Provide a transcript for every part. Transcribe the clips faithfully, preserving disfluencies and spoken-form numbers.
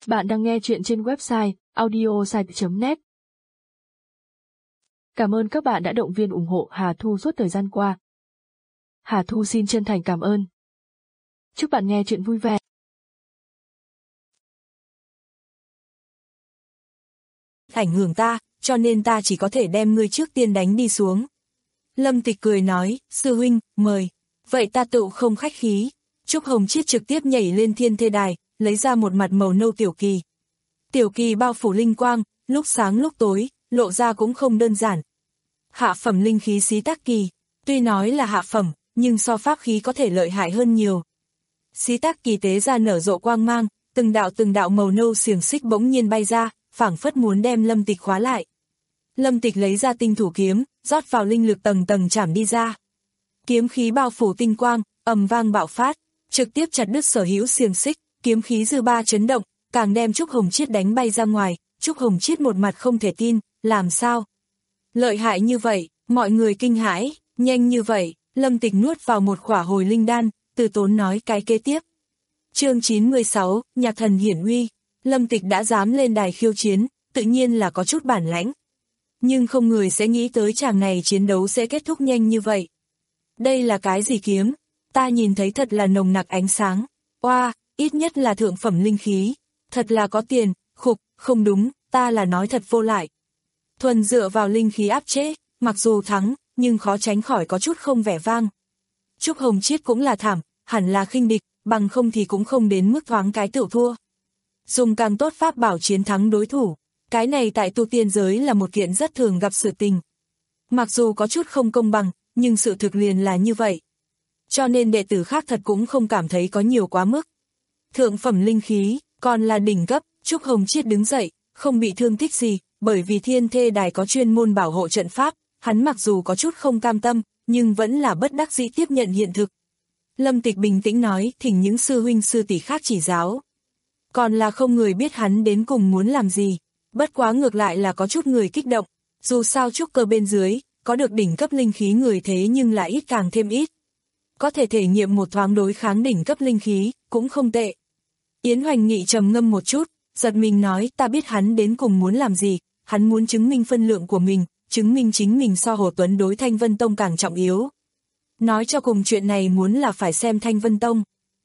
Bạn đang nghe chuyện trên website audiosite chấm net. Cảm ơn các bạn đã động viên ủng hộ Hà Thu suốt thời gian qua. Hà Thu xin chân thành cảm ơn. Chúc bạn nghe chuyện vui vẻ. Ảnh hưởng ta, cho nên ta chỉ có thể đem ngươi trước tiên đánh đi xuống. Lâm Tịch cười nói, sư huynh, mời. Vậy ta tựu không khách khí. Trúc Hồng Chiết trực tiếp nhảy lên thiên thê đài, lấy ra một mặt màu nâu tiểu kỳ. Tiểu kỳ bao phủ linh quang, lúc sáng lúc tối, lộ ra cũng không đơn giản. Hạ phẩm linh khí xí tác kỳ, tuy nói là hạ phẩm, nhưng so pháp khí có thể lợi hại hơn nhiều. Xí tác kỳ tế ra nở rộ quang mang, từng đạo từng đạo màu nâu xiềng xích bỗng nhiên bay ra, phảng phất muốn đem Lâm Tịch khóa lại. Lâm Tịch lấy ra tinh thủ kiếm, rót vào linh lực tầng tầng chảm đi ra. Kiếm khí bao phủ tinh quang, ầm vang bạo phát, trực tiếp chặt đứt sở hữu xiềng xích, kiếm khí dư ba chấn động, càng đem Trúc Hồng Chiết đánh bay ra ngoài. Trúc Hồng Chiết một mặt không thể tin, làm sao? Lợi hại như vậy, mọi người kinh hãi, nhanh như vậy. Lâm Tịch nuốt vào một khỏa hồi linh đan, từ tốn nói cái kế tiếp. Chương chín mươi sáu, Nhạc Thần Hiển Uy. Lâm Tịch đã dám lên đài khiêu chiến, tự nhiên là có chút bản lãnh. Nhưng không người sẽ nghĩ tới chàng này chiến đấu sẽ kết thúc nhanh như vậy. Đây là cái gì kiếm? Ta nhìn thấy thật là nồng nặc ánh sáng. Oa, wow, ít nhất là thượng phẩm linh khí. Thật là có tiền, khục, không đúng, ta là nói thật vô lại. Thuần dựa vào linh khí áp chế, mặc dù thắng, nhưng khó tránh khỏi có chút không vẻ vang. Trúc Hồng Chiết cũng là thảm, hẳn là khinh địch, bằng không thì cũng không đến mức thoáng cái tựu thua. Dùng càng tốt pháp bảo chiến thắng đối thủ, cái này tại tu tiên giới là một kiện rất thường gặp sự tình. Mặc dù có chút không công bằng, nhưng sự thực liền là như vậy. Cho nên đệ tử khác thật cũng không cảm thấy có nhiều quá mức. Thượng phẩm linh khí, còn là đỉnh cấp. Trúc Hồng Chiết đứng dậy, không bị thương tích gì, bởi vì thiên thê đài có chuyên môn bảo hộ trận pháp, hắn mặc dù có chút không cam tâm, nhưng vẫn là bất đắc dĩ tiếp nhận hiện thực. Lâm Tịch bình tĩnh nói, thỉnh những sư huynh sư tỷ khác chỉ giáo. Còn là không người biết hắn đến cùng muốn làm gì, bất quá ngược lại là có chút người kích động, dù sao trúc cơ bên dưới, có được đỉnh cấp linh khí người thế nhưng lại ít càng thêm ít. Có thể thể nghiệm một thoáng đối kháng đỉnh cấp linh khí, cũng không tệ. Yến Hoành Nghị trầm ngâm một chút, giật mình nói, ta biết hắn đến cùng muốn làm gì, hắn muốn chứng minh phân lượng của mình, chứng minh chính mình so Hồ Tuấn đối Thanh Vân Tông càng trọng yếu. Nói cho cùng chuyện này muốn là phải xem Thanh Vân Tông.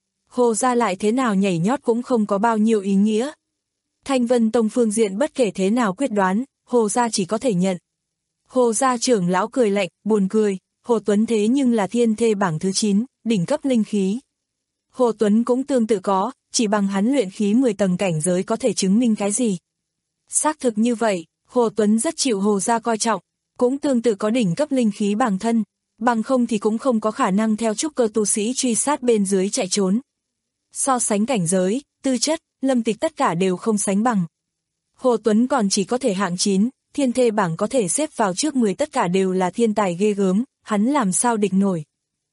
Hồ gia lại thế nào nhảy nhót cũng không có bao nhiêu ý nghĩa. Thanh Vân Tông phương diện bất kể thế nào quyết đoán, Hồ gia chỉ có thể nhận. Hồ gia trưởng lão cười lạnh, buồn cười, Hồ Tuấn thế nhưng là thiên thê bảng thứ chín, đỉnh cấp linh khí. Hồ Tuấn cũng tương tự có, chỉ bằng hắn luyện khí mười tầng cảnh giới có thể chứng minh cái gì. Xác thực như vậy, Hồ Tuấn rất chịu Hồ gia coi trọng, cũng tương tự có đỉnh cấp linh khí bằng thân, bằng không thì cũng không có khả năng theo trúc cơ tu sĩ truy sát bên dưới chạy trốn. So sánh cảnh giới, tư chất, Lâm Tịch tất cả đều không sánh bằng. Hồ Tuấn còn chỉ có thể hạng chín, thiên thê bảng có thể xếp vào trước mười tất cả đều là thiên tài ghê gớm, hắn làm sao địch nổi.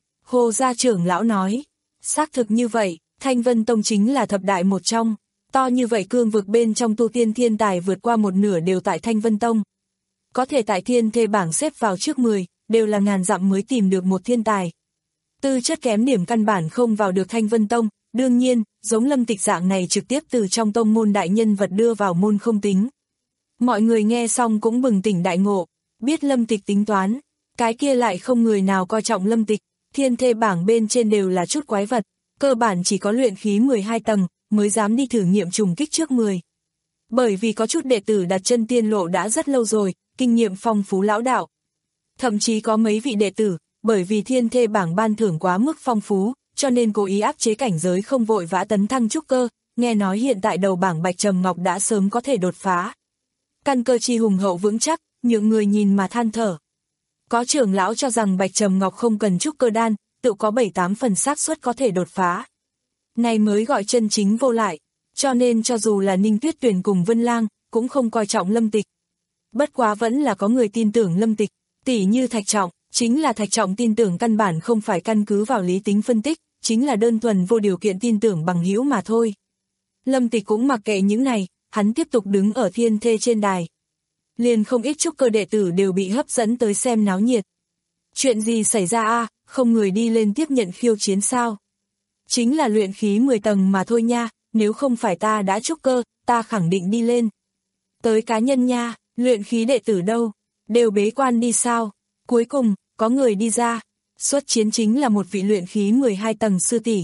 Hồ gia trưởng lão nói, xác thực như vậy, Thanh Vân Tông chính là thập đại một trong, to như vậy cương vực bên trong tu tiên thiên tài vượt qua một nửa đều tại Thanh Vân Tông. Có thể tại thiên thê bảng xếp vào trước mười, đều là ngàn dặm mới tìm được một thiên tài. Tư chất kém điểm căn bản không vào được Thanh Vân Tông, đương nhiên, giống Lâm Tịch dạng này trực tiếp từ trong tông môn đại nhân vật đưa vào môn không tính. Mọi người nghe xong cũng bừng tỉnh đại ngộ, biết Lâm Tịch tính toán, cái kia lại không người nào coi trọng Lâm Tịch, thiên thê bảng bên trên đều là chút quái vật, cơ bản chỉ có luyện khí mười hai tầng, mới dám đi thử nghiệm trùng kích trước mười. Bởi vì có chút đệ tử đặt chân tiên lộ đã rất lâu rồi, kinh nghiệm phong phú lão đạo. Thậm chí có mấy vị đệ tử, bởi vì thiên thê bảng ban thưởng quá mức phong phú, cho nên cố ý áp chế cảnh giới không vội vã tấn thăng trúc cơ, nghe nói hiện tại đầu bảng Bạch Trầm Ngọc đã sớm có thể đột phá. Căn cơ chi hùng hậu vững chắc, những người nhìn mà than thở. Có trưởng lão cho rằng Bạch Trầm Ngọc không cần trúc cơ đan, tự có bảy tám phần xác suất có thể đột phá. Này mới gọi chân chính vô lại, cho nên cho dù là Ninh Tuyết Tuyền cùng Vân Lang, cũng không coi trọng Lâm Tịch. Bất quá vẫn là có người tin tưởng Lâm Tịch, tỉ như Thạch Trọng, chính là Thạch Trọng tin tưởng căn bản không phải căn cứ vào lý tính phân tích, chính là đơn thuần vô điều kiện tin tưởng bằng hữu mà thôi. Lâm Tịch cũng mặc kệ những này, hắn tiếp tục đứng ở thiên thê trên đài. Liền không ít trúc cơ đệ tử đều bị hấp dẫn tới xem náo nhiệt. Chuyện gì xảy ra a, à, không người đi lên tiếp nhận khiêu chiến sao? Chính là luyện khí mười tầng mà thôi nha, nếu không phải ta đã trúc cơ, ta khẳng định đi lên. Tới cá nhân nha, luyện khí đệ tử đâu, đều bế quan đi sao? Cuối cùng, có người đi ra, xuất chiến chính là một vị luyện khí mười hai tầng sư tỷ.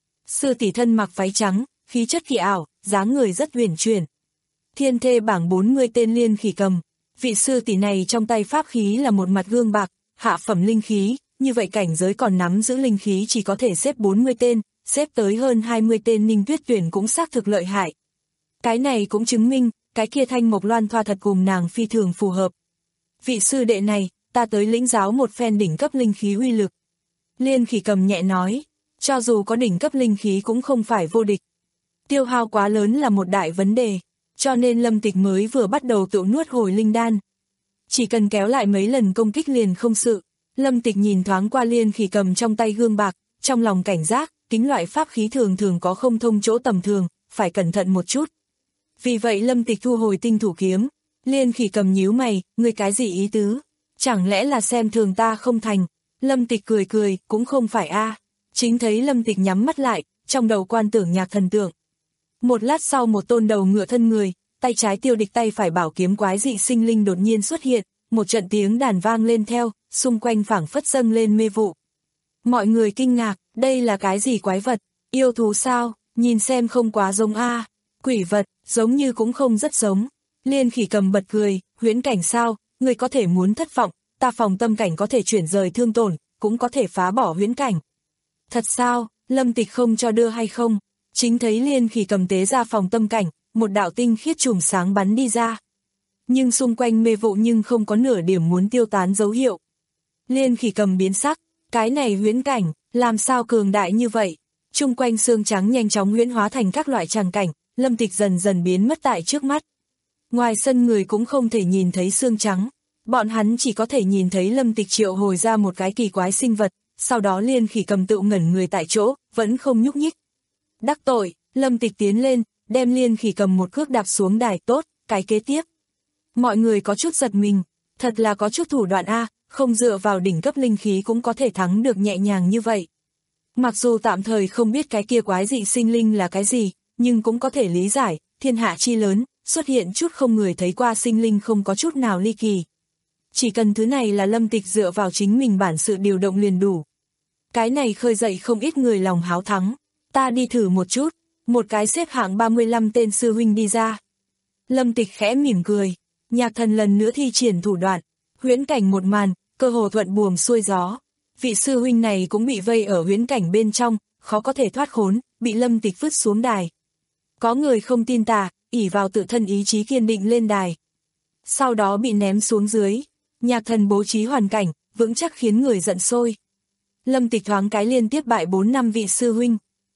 Sư tỷ thân mặc váy trắng, khí chất kỳ ảo, dáng người rất uyển chuyển. Thiên thê bảng bốn mươi tên Liên Khỉ Cầm, vị sư tỷ này trong tay pháp khí là một mặt gương bạc, hạ phẩm linh khí, như vậy cảnh giới còn nắm giữ linh khí chỉ có thể xếp bốn mươi tên, xếp tới hơn hai mươi tên Ninh Tuyết Tuyển cũng xác thực lợi hại. Cái này cũng chứng minh, cái kia thanh mộc loan thoa thật cùng nàng phi thường phù hợp. Vị sư đệ này, ta tới lĩnh giáo một phen đỉnh cấp linh khí uy lực. Liên Khỉ Cầm nhẹ nói, cho dù có đỉnh cấp linh khí cũng không phải vô địch. Tiêu hao quá lớn là một đại vấn đề, cho nên Lâm Tịch mới vừa bắt đầu tự nuốt hồi linh đan. Chỉ cần kéo lại mấy lần công kích liền không sự. Lâm Tịch nhìn thoáng qua Liên Khỉ Cầm trong tay gương bạc, trong lòng cảnh giác, kính loại pháp khí thường thường có không thông chỗ tầm thường, phải cẩn thận một chút. Vì vậy Lâm Tịch thu hồi tinh thủ kiếm. Liên Khỉ Cầm nhíu mày, ngươi cái gì ý tứ? Chẳng lẽ là xem thường ta không thành? Lâm Tịch cười cười, cũng không phải a. Chính thấy Lâm Tịch nhắm mắt lại, trong đầu quan tưởng nhạc thần tượng. Một lát sau một tôn đầu ngựa thân người, tay trái tiêu địch tay phải bảo kiếm quái dị sinh linh đột nhiên xuất hiện, một trận tiếng đàn vang lên theo, xung quanh phảng phất dâng lên mê vụ. Mọi người kinh ngạc, đây là cái gì quái vật, yêu thú sao, nhìn xem không quá giống a. Quỷ vật, giống như cũng không rất giống. Liên Khỉ Cầm bật cười, huyễn cảnh sao, người có thể muốn thất vọng, ta phòng tâm cảnh có thể chuyển rời thương tổn, cũng có thể phá bỏ huyễn cảnh. Thật sao, Lâm Tịch không cho đưa hay không? Chính thấy Liên Khỉ Cầm tế ra phòng tâm cảnh, một đạo tinh khiết chùm sáng bắn đi ra. Nhưng xung quanh mê vụ nhưng không có nửa điểm muốn tiêu tán dấu hiệu. Liên Khỉ Cầm biến sắc, cái này huyễn cảnh, làm sao cường đại như vậy? Trung quanh xương trắng nhanh chóng huyễn hóa thành các loại tràng cảnh, Lâm Tịch dần dần biến mất tại trước mắt. Ngoài sân người cũng không thể nhìn thấy xương trắng, bọn hắn chỉ có thể nhìn thấy Lâm Tịch triệu hồi ra một cái kỳ quái sinh vật, sau đó Liên Khỉ Cầm tự ngẩn người tại chỗ, vẫn không nhúc nhích. Đắc tội, Lâm Tịch tiến lên, đem Liên Khỉ Cầm một cước đạp xuống đài, tốt, cái kế tiếp. Mọi người có chút giật mình, thật là có chút thủ đoạn a, không dựa vào đỉnh cấp linh khí cũng có thể thắng được nhẹ nhàng như vậy. Mặc dù tạm thời không biết cái kia quái dị sinh linh là cái gì, nhưng cũng có thể lý giải, thiên hạ chi lớn, xuất hiện chút không người thấy qua sinh linh không có chút nào ly kỳ. Chỉ cần thứ này là Lâm Tịch dựa vào chính mình bản sự điều động liền đủ. Cái này khơi dậy không ít người lòng háo thắng, ta đi thử một chút, một cái xếp hạng ba mươi lăm tên sư huynh đi ra. Lâm Tịch khẽ mỉm cười, nhạc thần lần nữa thi triển thủ đoạn, huyễn cảnh một màn, cơ hồ thuận buồm xuôi gió. Vị sư huynh này cũng bị vây ở huyễn cảnh bên trong, khó có thể thoát khốn, bị Lâm Tịch vứt xuống đài. Có người không tin tà, ỷ vào tự thân ý chí kiên định lên đài. Sau đó bị ném xuống dưới, nhạc thần bố trí hoàn cảnh, vững chắc khiến người giận sôi. Lâm Tịch thoáng cái liên tiếp bại bốn năm vị sư huynh.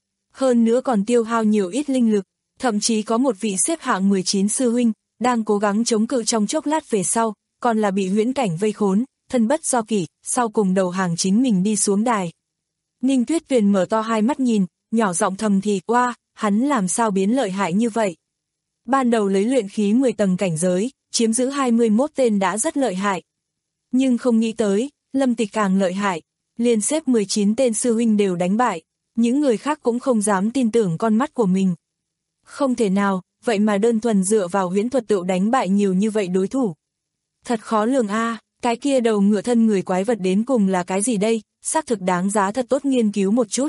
Hơn nữa còn tiêu hao nhiều ít linh lực, thậm chí có một vị xếp hạng mười chín sư huynh, đang cố gắng chống cự trong chốc lát về sau, còn là bị huyễn cảnh vây khốn, thân bất do kỷ, sau cùng đầu hàng chính mình đi xuống đài. Ninh Tuyết Tuyền mở to hai mắt nhìn, nhỏ giọng thầm thì, oa, hắn làm sao biến lợi hại như vậy. Ban đầu lấy luyện khí mười tầng cảnh giới, chiếm giữ hai mươi mốt tên đã rất lợi hại. Nhưng không nghĩ tới, Lâm Tịch càng lợi hại, liên xếp mười chín tên sư huynh đều đánh bại, những người khác cũng không dám tin tưởng con mắt của mình. Không thể nào, vậy mà đơn thuần dựa vào huyễn thuật tự đánh bại nhiều như vậy đối thủ. Thật khó lường a, cái kia đầu ngựa thân người quái vật đến cùng là cái gì đây, xác thực đáng giá thật tốt nghiên cứu một chút.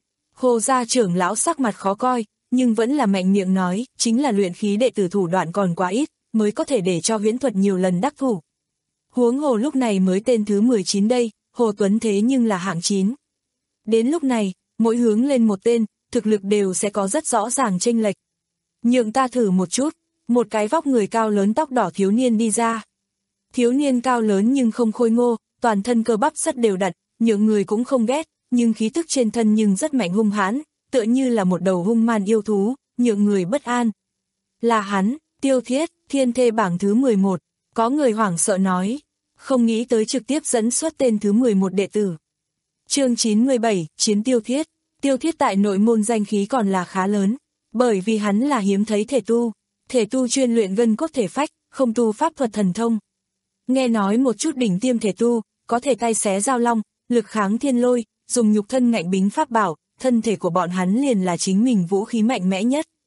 Hồ gia trưởng lão sắc mặt khó coi, nhưng vẫn là mạnh miệng nói, chính là luyện khí đệ tử thủ đoạn còn quá ít, mới có thể để cho huyễn thuật nhiều lần đắc thủ. Huống hồ lúc này mới tên thứ mười chín đây, Hồ Tuấn thế nhưng là hạng chín. Đến lúc này, mỗi hướng lên một tên, thực lực đều sẽ có rất rõ ràng chênh lệch. Nhượng ta thử một chút, một cái vóc người cao lớn tóc đỏ thiếu niên đi ra. Thiếu niên cao lớn nhưng không khôi ngô, toàn thân cơ bắp rất đều đặn, nhượng người cũng không ghét, nhưng khí tức trên thân nhưng rất mạnh hung hãn, tựa như là một đầu hung man yêu thú, nhượng người bất an. Là hắn, Tiêu Thiết, thiên thê bảng thứ mười một, có người hoảng sợ nói, không nghĩ tới trực tiếp dẫn xuất tên thứ mười một đệ tử. Chương chín mươi bảy, Chiến Tiêu Thiết. Tiêu Thiết tại nội môn danh khí còn là khá lớn, bởi vì hắn là hiếm thấy thể tu, thể tu chuyên luyện gân cốt thể phách, không tu pháp thuật thần thông. Nghe nói một chút đỉnh tiêm thể tu, có thể tay xé giao long, lực kháng thiên lôi, dùng nhục thân ngạnh bính pháp bảo, thân thể của bọn hắn liền là chính mình vũ khí mạnh mẽ nhất.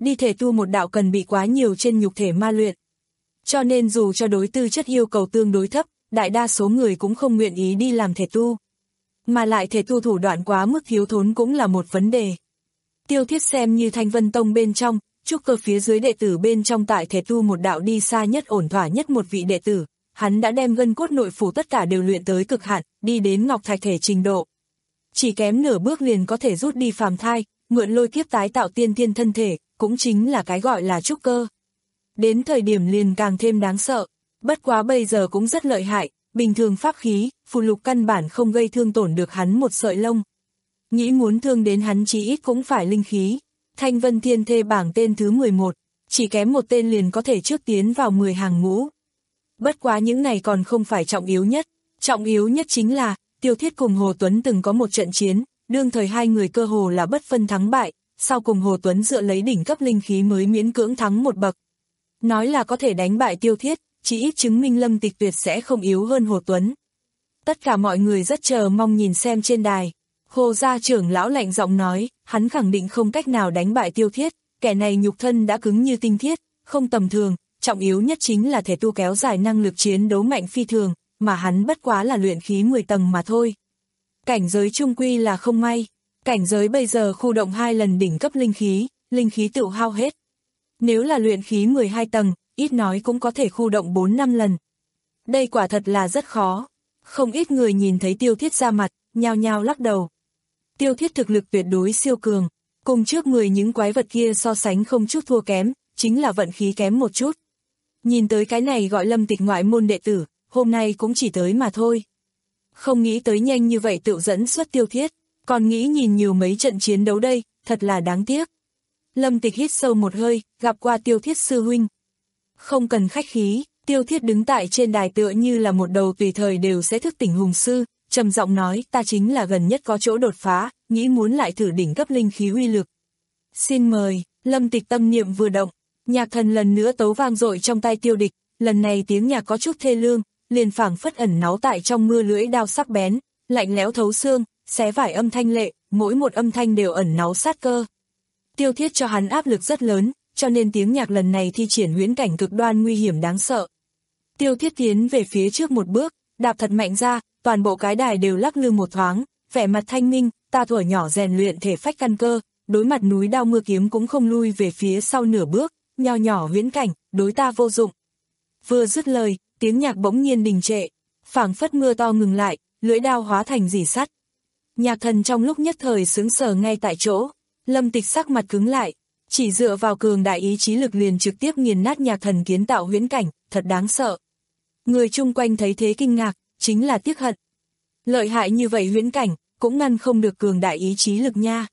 đi thể tu một đạo cần bị quá nhiều trên nhục thể ma luyện. Cho nên dù cho đối tư chất yêu cầu tương đối thấp, đại đa số người cũng không nguyện ý đi làm thể tu. Mà lại thể tu thủ đoạn quá mức thiếu thốn cũng là một vấn đề. Tiêu Thiết xem như Thanh Vân Tông bên trong, trúc cơ phía dưới đệ tử bên trong tại thể tu một đạo đi xa nhất ổn thỏa nhất một vị đệ tử, hắn đã đem gân cốt nội phủ tất cả đều luyện tới cực hạn, đi đến ngọc thạch thể trình độ. Chỉ kém nửa bước liền có thể rút đi phàm thai, mượn lôi kiếp tái tạo tiên thiên thân thể, cũng chính là cái gọi là trúc cơ. Đến thời điểm liền càng thêm đáng sợ, bất quá bây giờ cũng rất lợi hại, bình thường pháp khí, phù lục căn bản không gây thương tổn được hắn một sợi lông. Nghĩ muốn thương đến hắn chí ít cũng phải linh khí. Thanh Vân Thiên Thê bảng tên thứ mười một, chỉ kém một tên liền có thể trước tiến vào mười hàng ngũ. Bất quá những này còn không phải trọng yếu nhất, trọng yếu nhất chính là, Tiêu Thiết cùng Hồ Tuấn từng có một trận chiến, đương thời hai người cơ hồ là bất phân thắng bại, sau cùng Hồ Tuấn dựa lấy đỉnh cấp linh khí mới miễn cưỡng thắng một bậc. Nói là có thể đánh bại Tiêu Thiết, chỉ ít chứng minh Lâm Tịch tuyệt sẽ không yếu hơn Hồ Tuấn. Tất cả mọi người rất chờ mong nhìn xem trên đài. Hồ gia trưởng lão lạnh giọng nói, hắn khẳng định không cách nào đánh bại Tiêu Thiết, kẻ này nhục thân đã cứng như tinh thiết, không tầm thường, trọng yếu nhất chính là thể tu kéo dài năng lực chiến đấu mạnh phi thường, mà hắn bất quá là luyện khí mười tầng mà thôi. Cảnh giới trung quy là không may, cảnh giới bây giờ khu động hai lần đỉnh cấp linh khí, linh khí tự hao hết. Nếu là luyện khí mười hai tầng, ít nói cũng có thể khu động bốn năm lần. Đây quả thật là rất khó, không ít người nhìn thấy Tiêu Thiết ra mặt, nhao nhao lắc đầu. Tiêu Thiết thực lực tuyệt đối siêu cường, cùng trước mười những quái vật kia so sánh không chút thua kém, chính là vận khí kém một chút. Nhìn tới cái này gọi Lâm Tịch ngoại môn đệ tử, hôm nay cũng chỉ tới mà thôi. Không nghĩ tới nhanh như vậy tự dẫn xuất Tiêu Thiết, còn nghĩ nhìn nhiều mấy trận chiến đấu đây, thật là đáng tiếc. Lâm Tịch hít sâu một hơi, gặp qua Tiêu Thiết sư huynh. Không cần khách khí, Tiêu Thiết đứng tại trên đài tựa như là một đầu tùy thời đều sẽ thức tỉnh hùng sư, trầm giọng nói, ta chính là gần nhất có chỗ đột phá, nghĩ muốn lại thử đỉnh cấp linh khí uy lực. Xin mời. Lâm Tịch tâm niệm vừa động, nhạc thần lần nữa tấu vang dội trong tay Tiêu Địch, lần này tiếng nhạc có chút thê lương, liền phảng phất ẩn náu tại trong mưa lưỡi đao sắc bén, lạnh lẽo thấu xương, xé vải âm thanh lệ, mỗi một âm thanh đều ẩn náu sát cơ. Tiêu Thiết cho hắn áp lực rất lớn, cho nên tiếng nhạc lần này thi triển huyễn cảnh cực đoan nguy hiểm đáng sợ. Tiêu Thiết tiến về phía trước một bước, đạp thật mạnh ra, toàn bộ cái đài đều lắc lư một thoáng, vẻ mặt thanh minh, ta thuở nhỏ rèn luyện thể phách căn cơ, đối mặt núi đao mưa kiếm cũng không lui về phía sau nửa bước, nho nhỏ huyễn cảnh, đối ta vô dụng. Vừa dứt lời, tiếng nhạc bỗng nhiên đình trệ, phảng phất mưa to ngừng lại, lưỡi đao hóa thành rỉ sắt. Nhạc thần trong lúc nhất thời sững sờ ngay tại chỗ, Lâm Tịch sắc mặt cứng lại, chỉ dựa vào cường đại ý chí lực liền trực tiếp nghiền nát nhạc thần kiến tạo huyễn cảnh, thật đáng sợ. Người chung quanh thấy thế kinh ngạc, chính là tiếc hận. Lợi hại như vậy huyễn cảnh, cũng ngăn không được cường đại ý chí lực nha.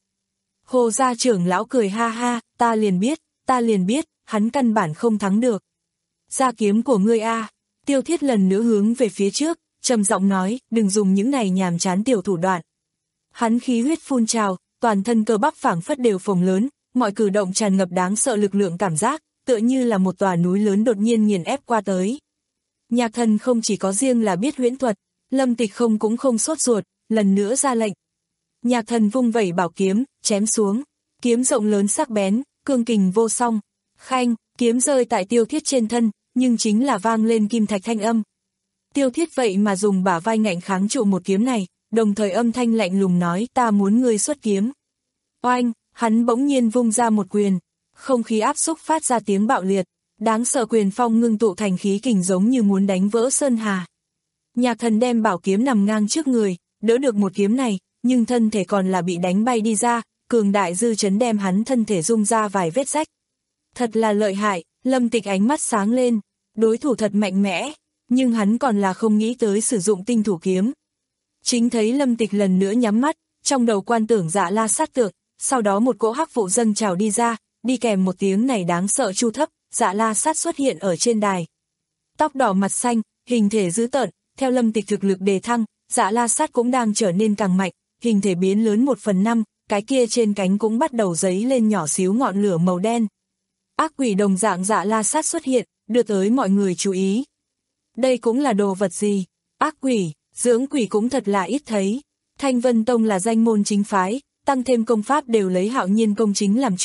Hồ gia trưởng lão cười ha ha, ta liền biết, ta liền biết, hắn căn bản không thắng được. Gia kiếm của ngươi a. Tiêu Thiết lần nữa hướng về phía trước, trầm giọng nói, đừng dùng những này nhàm chán tiểu thủ đoạn. Hắn khí huyết phun trào, toàn thân cơ bắp phảng phất đều phồng lớn, mọi cử động tràn ngập đáng sợ lực lượng cảm giác, tựa như là một tòa núi lớn đột nhiên nghiền ép qua tới. Nhạc thần không chỉ có riêng là biết huyễn thuật, Lâm Tịch không cũng không sốt ruột, lần nữa ra lệnh. Nhạc thần vung vẩy bảo kiếm, chém xuống, kiếm rộng lớn sắc bén, cương kình vô song, khanh, kiếm rơi tại Tiêu Thiết trên thân, nhưng chính là vang lên kim thạch thanh âm. Tiêu Thiết vậy mà dùng bả vai ngạnh kháng trụ một kiếm này, đồng thời âm thanh lạnh lùng nói, ta muốn ngươi xuất kiếm. Oanh, hắn bỗng nhiên vung ra một quyền, không khí áp xúc phát ra tiếng bạo liệt, đáng sợ quyền phong ngưng tụ thành khí kình giống như muốn đánh vỡ sơn hà. Nhạc thần đem bảo kiếm nằm ngang trước người, đỡ được một kiếm này, nhưng thân thể còn là bị đánh bay đi ra, cường đại dư chấn đem hắn thân thể rung ra vài vết rách. Thật là lợi hại, Lâm Tịch ánh mắt sáng lên, đối thủ thật mạnh mẽ, nhưng hắn còn là không nghĩ tới sử dụng tinh thủ kiếm. Chính thấy Lâm Tịch lần nữa nhắm mắt, trong đầu quan tưởng Dạ La sát tượng, sau đó một cỗ hắc vụ dâng trào đi ra, đi kèm một tiếng này đáng sợ chu thấp, Dạ La sát xuất hiện ở trên đài. Tóc đỏ mặt xanh, hình thể dữ tợn, theo Lâm Tịch thực lực đề thăng, Dạ La sát cũng đang trở nên càng mạnh, hình thể biến lớn một phần năm, cái kia trên cánh cũng bắt đầu dấy lên nhỏ xíu ngọn lửa màu đen. Ác quỷ đồng dạng Dạ La sát xuất hiện, đưa tới mọi người chú ý. Đây cũng là đồ vật gì? Ác quỷ, dưỡng quỷ cũng thật là ít thấy. Thanh Vân Tông là danh môn chính phái, tăng thêm công pháp đều lấy Hạo Nhiên công chính làm chủ,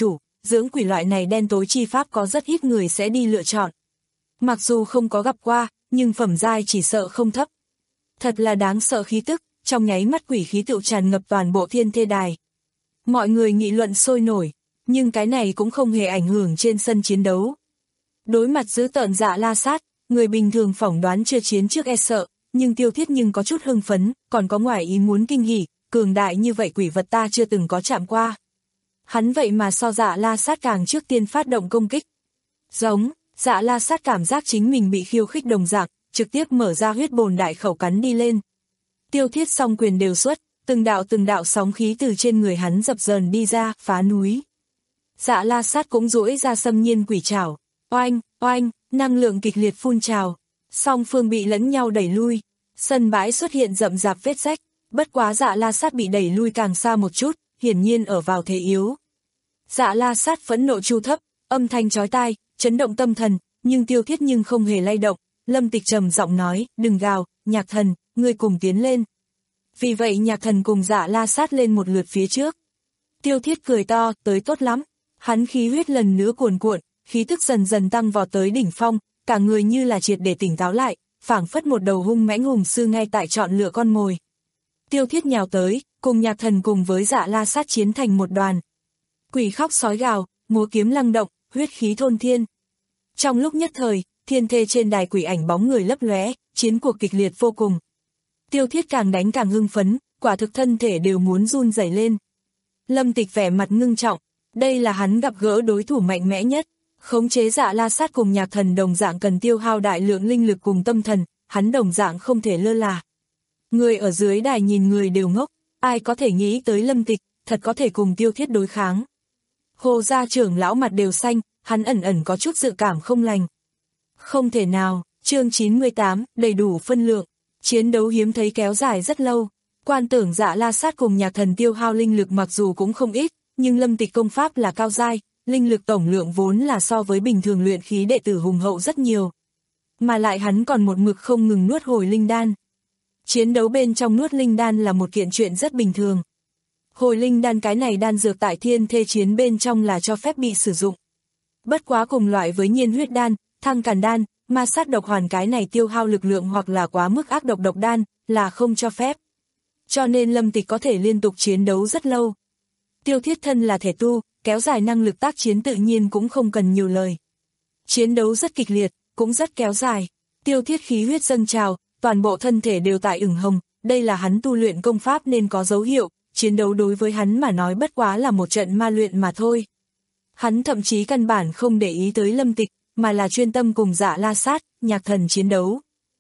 dưỡng quỷ loại này đen tối chi pháp có rất ít người sẽ đi lựa chọn. Mặc dù không có gặp qua, nhưng phẩm giai chỉ sợ không thấp. Thật là đáng sợ khí tức, trong nháy mắt quỷ khí tựu tràn ngập toàn bộ thiên thê đài. Mọi người nghị luận sôi nổi, nhưng cái này cũng không hề ảnh hưởng trên sân chiến đấu. Đối mặt dữ tợn Dạ La Sát, người bình thường phỏng đoán chưa chiến trước e sợ, nhưng Tiêu Thiết nhưng có chút hưng phấn, còn có ngoài ý muốn kinh hỉ, cường đại như vậy quỷ vật ta chưa từng có chạm qua. Hắn vậy mà so Dạ La Sát càng trước tiên phát động công kích. Giống, Dạ La Sát cảm giác chính mình bị khiêu khích đồng dạng, trực tiếp mở ra huyết bồn đại khẩu cắn đi lên. Tiêu Thiết song quyền đều xuất, từng đạo từng đạo sóng khí từ trên người hắn dập dờn đi ra, phá núi. Dạ La Sát cũng duỗi ra xâm nhiên quỷ trảo, oanh, oanh, năng lượng kịch liệt phun trào, song phương bị lẫn nhau đẩy lui, sân bãi xuất hiện rậm rạp vết rách, bất quá Dạ La Sát bị đẩy lui càng xa một chút, hiển nhiên ở vào thế yếu. Dạ La Sát phẫn nộ chu thấp, âm thanh chói tai, chấn động tâm thần, nhưng Tiêu Thiết nhưng không hề lay động. Lâm Tịch trầm giọng nói, đừng gào, Nhạc Thần, ngươi cùng tiến lên. Vì vậy Nhạc Thần cùng Dạ La Sát lên một lượt phía trước. Tiêu Thiết cười to, tới tốt lắm. Hắn khí huyết lần nữa cuồn cuộn, khí tức dần dần tăng vào tới đỉnh phong, cả người như là triệt để tỉnh táo lại, phảng phất một đầu hung mãnh hùng sư ngay tại chọn lựa con mồi. Tiêu Thiết nhào tới, cùng Nhạc Thần cùng với Dạ La Sát chiến thành một đoàn. Quỷ khóc sói gào, múa kiếm lăng động, huyết khí thôn thiên. Trong lúc nhất thời, thiên thê trên đài quỷ ảnh bóng người lấp lóe, chiến cuộc kịch liệt vô cùng. Tiêu Thiết càng đánh càng hưng phấn, quả thực thân thể đều muốn run rẩy lên. Lâm Tịch vẻ mặt ngưng trọng, đây là hắn gặp gỡ đối thủ mạnh mẽ nhất. Khống chế Dạ La Sát cùng Nhạc Thần đồng dạng cần tiêu hao đại lượng linh lực cùng tâm thần, hắn đồng dạng không thể lơ là. Người ở dưới đài nhìn người đều ngốc, ai có thể nghĩ tới Lâm Tịch, thật có thể cùng Tiêu Thiết đối kháng. Hồ gia trưởng lão mặt đều xanh, hắn ẩn ẩn có chút dự cảm không lành. Không thể nào, chương chín mươi tám, đầy đủ phân lượng, chiến đấu hiếm thấy kéo dài rất lâu. Quan tưởng Dạ La Sát cùng Nhạc Thần tiêu hao linh lực mặc dù cũng không ít, nhưng Lâm Tịch công pháp là cao giai, linh lực tổng lượng vốn là so với bình thường luyện khí đệ tử hùng hậu rất nhiều. Mà lại hắn còn một mực không ngừng nuốt hồi linh đan. Chiến đấu bên trong nuốt linh đan là một kiện chuyện rất bình thường. Hồi linh đan cái này đan dược tại thiên thê chiến bên trong là cho phép bị sử dụng. Bất quá cùng loại với nhiên huyết đan, thăng càn đan, ma sát độc hoàn cái này tiêu hao lực lượng hoặc là quá mức ác độc độc đan, là không cho phép. Cho nên Lâm Tịch có thể liên tục chiến đấu rất lâu. Tiêu Thiết thân là thể tu, kéo dài năng lực tác chiến tự nhiên cũng không cần nhiều lời. Chiến đấu rất kịch liệt, cũng rất kéo dài. Tiêu Thiết khí huyết dâng trào, toàn bộ thân thể đều tại ửng hồng, đây là hắn tu luyện công pháp nên có dấu hiệu, chiến đấu đối với hắn mà nói bất quá là một trận ma luyện mà thôi. Hắn thậm chí căn bản không để ý tới Lâm Tịch, mà là chuyên tâm cùng Dạ La Sát, Nhạc Thần chiến đấu.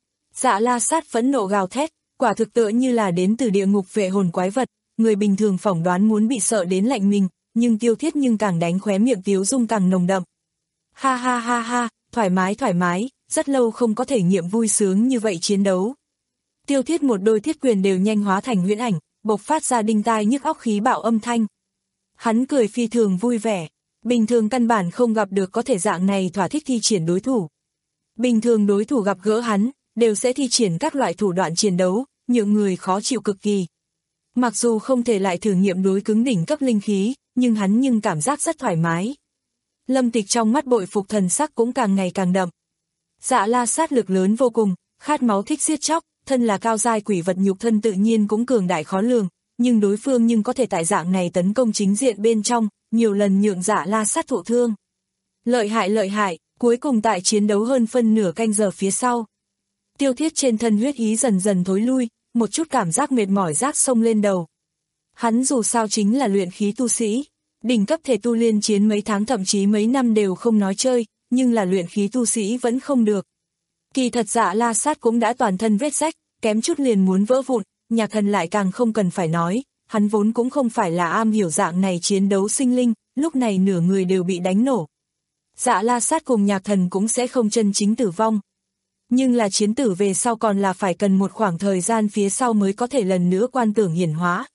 Dạ La Sát phẫn nộ gào thét, quả thực tựa như là đến từ địa ngục vệ hồn quái vật, người bình thường phỏng đoán muốn bị sợ đến lạnh mình, nhưng Tiêu Thiết nhưng càng đánh khóe miệng tiếu dung càng nồng đậm. Ha ha ha ha, thoải mái thoải mái, rất lâu không có thể nghiệm vui sướng như vậy chiến đấu. Tiêu Thiết một đôi thiết quyền đều nhanh hóa thành huyễn ảnh, bộc phát ra đinh tai nhức óc khí bạo âm thanh. Hắn cười phi thường vui vẻ, bình thường căn bản không gặp được có thể dạng này thỏa thích thi triển đối thủ. Bình thường đối thủ gặp gỡ hắn, đều sẽ thi triển các loại thủ đoạn chiến đấu, nhượng người khó chịu cực kỳ. Mặc dù không thể lại thử nghiệm đối cứng đỉnh cấp linh khí, nhưng hắn nhưng cảm giác rất thoải mái. Lâm Tịch trong mắt bội phục thần sắc cũng càng ngày càng đậm. Dạ La Sát lực lớn vô cùng, khát máu thích giết chóc, thân là cao giai quỷ vật nhục thân tự nhiên cũng cường đại khó lường, nhưng đối phương nhưng có thể tại dạng này tấn công chính diện bên trong, nhiều lần nhượng Dạ La Sát thụ thương. Lợi hại lợi hại, cuối cùng tại chiến đấu hơn phân nửa canh giờ phía sau. Tiêu Thiết trên thân huyết ý dần dần thối lui, một chút cảm giác mệt mỏi rác xông lên đầu. Hắn dù sao chính là luyện khí tu sĩ, đỉnh cấp thể tu liên chiến mấy tháng thậm chí mấy năm đều không nói chơi, nhưng là luyện khí tu sĩ vẫn không được. Kỳ thật Dạ La Sát cũng đã toàn thân vết rách, kém chút liền muốn vỡ vụn, Nhạc Thần lại càng không cần phải nói, hắn vốn cũng không phải là am hiểu dạng này chiến đấu sinh linh, lúc này nửa người đều bị đánh nổ. Dạ La Sát cùng Nhạc Thần cũng sẽ không chân chính tử vong. Nhưng là chiến tử về sau còn là phải cần một khoảng thời gian phía sau mới có thể lần nữa quan tưởng hiển hóa.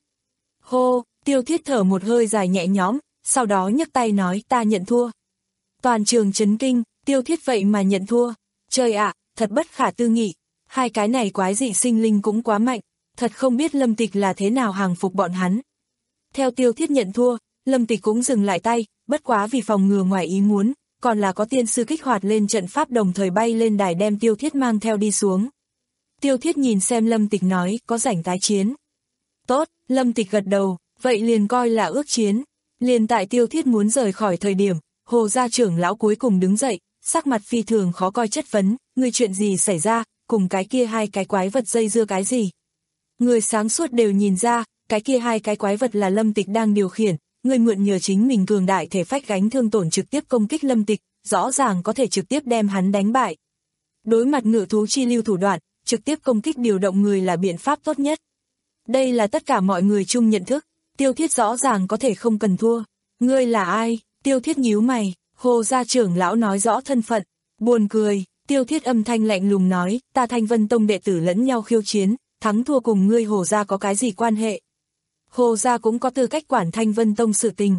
Hô, Tiêu Thiết thở một hơi dài nhẹ nhõm, sau đó nhấc tay nói ta nhận thua. Toàn trường chấn kinh, Tiêu Thiết vậy mà nhận thua. Trời ạ, thật bất khả tư nghị, hai cái này quái dị sinh linh cũng quá mạnh, thật không biết Lâm Tịch là thế nào hàng phục bọn hắn. Theo Tiêu Thiết nhận thua, Lâm Tịch cũng dừng lại tay, bất quá vì phòng ngừa ngoài ý muốn, còn là có tiên sư kích hoạt lên trận pháp đồng thời bay lên đài đem Tiêu Thiết mang theo đi xuống. Tiêu Thiết nhìn xem Lâm Tịch nói, có rảnh tái chiến. Tốt, Lâm Tịch gật đầu, vậy liền coi là ước chiến. Liền tại Tiêu Thiết muốn rời khỏi thời điểm, Hồ gia trưởng lão cuối cùng đứng dậy, sắc mặt phi thường khó coi chất vấn, người chuyện gì xảy ra, cùng cái kia hai cái quái vật dây dưa cái gì. Người sáng suốt đều nhìn ra, cái kia hai cái quái vật là Lâm Tịch đang điều khiển, người mượn nhờ chính mình cường đại thể phách gánh thương tổn trực tiếp công kích Lâm Tịch, rõ ràng có thể trực tiếp đem hắn đánh bại. Đối mặt ngự thú chi lưu thủ đoạn, trực tiếp công kích điều động người là biện pháp tốt nhất. Đây là tất cả mọi người chung nhận thức, Tiêu Thiết rõ ràng có thể không cần thua. Ngươi là ai? Tiêu Thiết nhíu mày, Hồ gia trưởng lão nói rõ thân phận, buồn cười, Tiêu Thiết âm thanh lạnh lùng nói, ta Thanh Vân Tông đệ tử lẫn nhau khiêu chiến, thắng thua cùng ngươi Hồ gia có cái gì quan hệ? Hồ gia cũng có tư cách quản Thanh Vân Tông sự tình.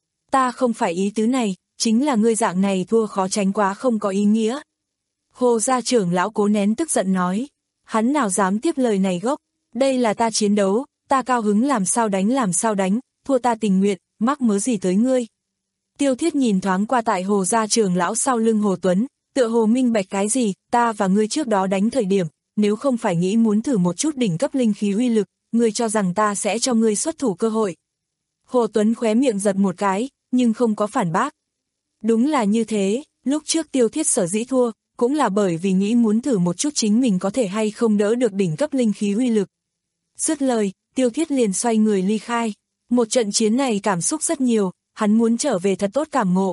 Ta không phải ý tứ này, chính là ngươi dạng này thua khó tránh quá không có ý nghĩa. Hồ gia trưởng lão cố nén tức giận nói, hắn nào dám tiếp lời này gốc, đây là ta chiến đấu, ta cao hứng làm sao đánh làm sao đánh, thua ta tình nguyện, mắc mớ gì tới ngươi. Tiêu Thiết nhìn thoáng qua tại Hồ gia trưởng lão sau lưng Hồ Tuấn, tựa hồ minh bạch cái gì, ta và ngươi trước đó đánh thời điểm, nếu không phải nghĩ muốn thử một chút đỉnh cấp linh khí uy lực, ngươi cho rằng ta sẽ cho ngươi xuất thủ cơ hội. Hồ Tuấn khóe miệng giật một cái, nhưng không có phản bác. Đúng là như thế, lúc trước Tiêu Thiết sở dĩ thua, cũng là bởi vì nghĩ muốn thử một chút chính mình có thể hay không đỡ được đỉnh cấp linh khí uy lực. Dứt lời, Tiêu Thiết liền xoay người ly khai. Một trận chiến này cảm xúc rất nhiều, hắn muốn trở về thật tốt cảm ngộ.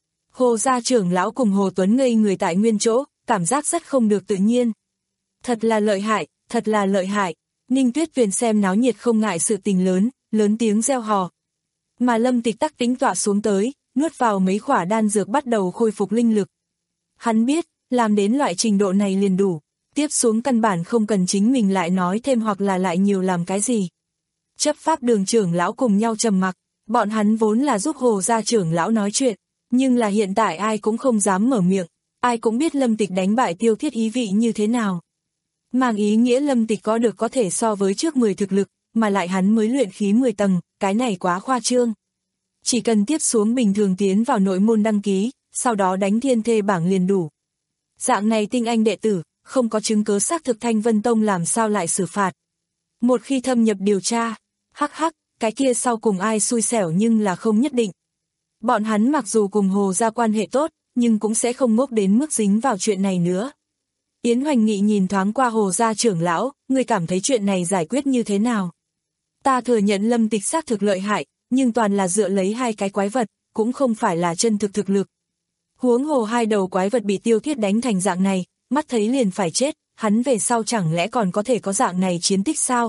Hồ gia trưởng lão cùng Hồ Tuấn ngây người tại nguyên chỗ, cảm giác rất không được tự nhiên. Thật là lợi hại, thật là lợi hại. Ninh Tuyết Tuyền xem náo nhiệt không ngại sự tình lớn, lớn tiếng reo hò. Mà Lâm Tịch tắc tính tọa xuống tới, nuốt vào mấy khỏa đan dược bắt đầu khôi phục linh lực. Hắn biết, làm đến loại trình độ này liền đủ, tiếp xuống căn bản không cần chính mình lại nói thêm hoặc là lại nhiều làm cái gì. Chấp pháp đường trưởng lão cùng nhau trầm mặc, bọn hắn vốn là giúp Hồ gia trưởng lão nói chuyện, nhưng là hiện tại ai cũng không dám mở miệng, ai cũng biết Lâm Tịch đánh bại Tiêu Thiết ý vị như thế nào. Mang ý nghĩa Lâm Tịch có được có thể so với trước mười thực lực, mà lại hắn mới luyện khí mười tầng, cái này quá khoa trương. Chỉ cần tiếp xuống bình thường tiến vào nội môn đăng ký, sau đó đánh thiên thê bảng liền đủ. Dạng này tinh anh đệ tử, không có chứng cứ xác thực Thanh Vân Tông làm sao lại xử phạt. Một khi thâm nhập điều tra, hắc hắc, cái kia sau cùng ai xui xẻo nhưng là không nhất định. Bọn hắn mặc dù cùng Hồ gia quan hệ tốt, nhưng cũng sẽ không ngốc đến mức dính vào chuyện này nữa. Yến Hoành Nghị nhìn thoáng qua Hồ gia trưởng lão, người cảm thấy chuyện này giải quyết như thế nào? Ta thừa nhận Lâm Tịch xác thực lợi hại, nhưng toàn là dựa lấy hai cái quái vật, cũng không phải là chân thực thực lực. Huống hồ hai đầu quái vật bị Tiêu Thiết đánh thành dạng này, mắt thấy liền phải chết, hắn về sau chẳng lẽ còn có thể có dạng này chiến tích sao?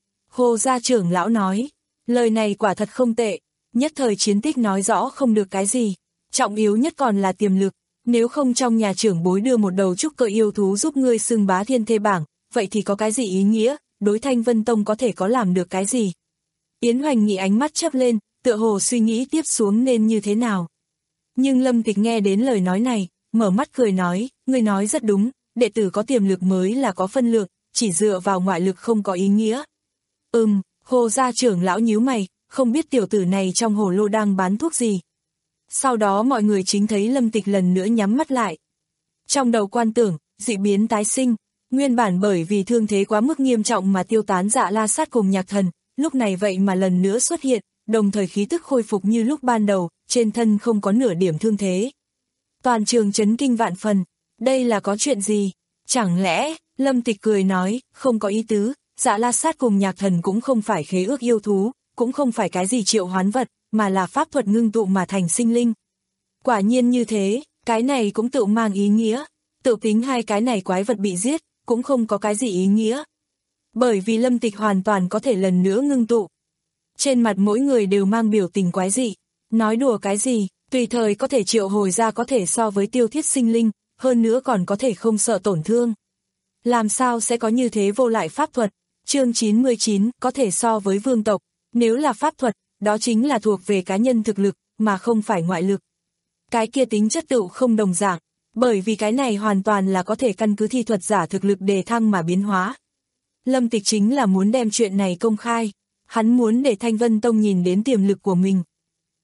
Hồ gia trưởng lão nói, lời này quả thật không tệ, nhất thời chiến tích nói rõ không được cái gì, trọng yếu nhất còn là tiềm lực, nếu không trong nhà trưởng bối đưa một đầu trúc cơ yêu thú giúp ngươi xưng bá thiên thê bảng, vậy thì có cái gì ý nghĩa, đối Thanh Vân Tông có thể có làm được cái gì? Yến Hoành Nghị ánh mắt chớp lên, tựa hồ suy nghĩ tiếp xuống nên như thế nào. Nhưng Lâm Tịch nghe đến lời nói này, mở mắt cười nói, ngươi nói rất đúng, đệ tử có tiềm lực mới là có phân lượng, chỉ dựa vào ngoại lực không có ý nghĩa. Ừm, Hồ gia trưởng lão nhíu mày, không biết tiểu tử này trong hồ lô đang bán thuốc gì. Sau đó mọi người chính thấy Lâm Tịch lần nữa nhắm mắt lại. Trong đầu quan tưởng, dị biến tái sinh, nguyên bản bởi vì thương thế quá mức nghiêm trọng mà tiêu tán Dạ La Sát cùng Nhạc Thần, lúc này vậy mà lần nữa xuất hiện, đồng thời khí tức khôi phục như lúc ban đầu, trên thân không có nửa điểm thương thế. Toàn trường chấn kinh vạn phần, đây là có chuyện gì? Chẳng lẽ, Lâm Tịch cười nói, không có ý tứ, Dạ La Sát cùng Nhạc Thần cũng không phải khế ước yêu thú, cũng không phải cái gì triệu hoán vật, mà là pháp thuật ngưng tụ mà thành sinh linh. Quả nhiên như thế, cái này cũng tự mang ý nghĩa, tự tính hai cái này quái vật bị giết, cũng không có cái gì ý nghĩa. Bởi vì Lâm Tịch hoàn toàn có thể lần nữa ngưng tụ. Trên mặt mỗi người đều mang biểu tình quái dị, nói đùa cái gì, tùy thời có thể triệu hồi ra có thể so với Tiêu Thiết sinh linh, hơn nữa còn có thể không sợ tổn thương. Làm sao sẽ có như thế vô lại pháp thuật? Chương chín mươi chín, có thể so với vương tộc, nếu là pháp thuật, đó chính là thuộc về cá nhân thực lực, mà không phải ngoại lực. Cái kia tính chất tựu không đồng dạng, bởi vì cái này hoàn toàn là có thể căn cứ thi thuật giả thực lực đề thăng mà biến hóa. Lâm Tịch chính là muốn đem chuyện này công khai, hắn muốn để Thanh Vân Tông nhìn đến tiềm lực của mình.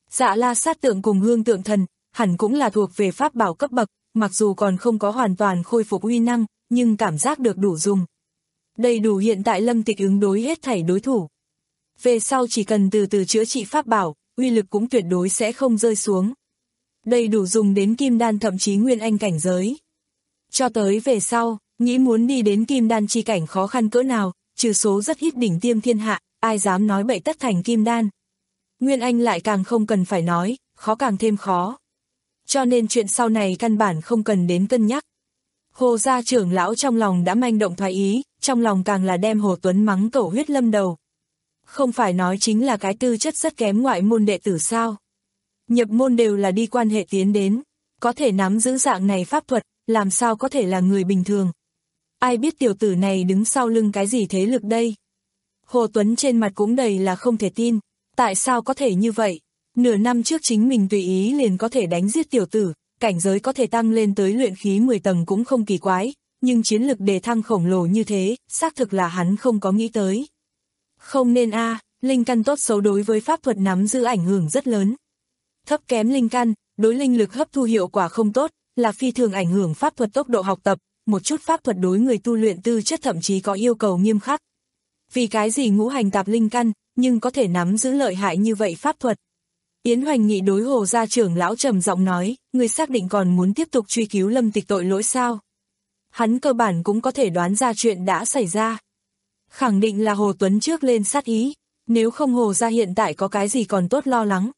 Dạ La Sát tượng cùng Hương tượng thần, hẳn cũng là thuộc về pháp bảo cấp bậc, mặc dù còn không có hoàn toàn khôi phục uy năng, nhưng cảm giác được đủ dùng. Đầy đủ hiện tại Lâm Tịch ứng đối hết thảy đối thủ. Về sau chỉ cần từ từ chữa trị pháp bảo, uy lực cũng tuyệt đối sẽ không rơi xuống. Đầy đủ dùng đến kim đan thậm chí nguyên anh cảnh giới. Cho tới về sau, nghĩ muốn đi đến kim đan chi cảnh khó khăn cỡ nào, trừ số rất ít đỉnh tiêm thiên hạ, ai dám nói bậy tất thành kim đan. Nguyên anh lại càng không cần phải nói, khó càng thêm khó. Cho nên chuyện sau này căn bản không cần đến cân nhắc. Hồ gia trưởng lão trong lòng đã manh động thoái ý, trong lòng càng là đem Hồ Tuấn mắng cẩu huyết lâm đầu. Không phải nói chính là cái tư chất rất kém ngoại môn đệ tử sao. Nhập môn đều là đi quan hệ tiến đến, có thể nắm giữ dạng này pháp thuật, làm sao có thể là người bình thường. Ai biết tiểu tử này đứng sau lưng cái gì thế lực đây. Hồ Tuấn trên mặt cũng đầy là không thể tin, tại sao có thể như vậy. Nửa năm trước chính mình tùy ý liền có thể đánh giết tiểu tử, cảnh giới có thể tăng lên tới luyện khí mười tầng cũng không kỳ quái, nhưng chiến lực đề thăng khổng lồ như thế, xác thực là hắn không có nghĩ tới. Không nên a, à, linh căn tốt xấu đối với pháp thuật nắm giữ ảnh hưởng rất lớn. Thấp kém linh căn, đối linh lực hấp thu hiệu quả không tốt, là phi thường ảnh hưởng pháp thuật tốc độ học tập, một chút pháp thuật đối người tu luyện tư chất thậm chí có yêu cầu nghiêm khắc. Vì cái gì ngũ hành tạp linh căn, nhưng có thể nắm giữ lợi hại như vậy pháp thuật. Yến Hoành Nghị đối Hồ gia trưởng lão trầm giọng nói, người xác định còn muốn tiếp tục truy cứu Lâm Tịch tội lỗi sao? Hắn cơ bản cũng có thể đoán ra chuyện đã xảy ra. Khẳng định là Hồ Tuấn trước lên sát ý, nếu không Hồ gia hiện tại có cái gì còn tốt lo lắng.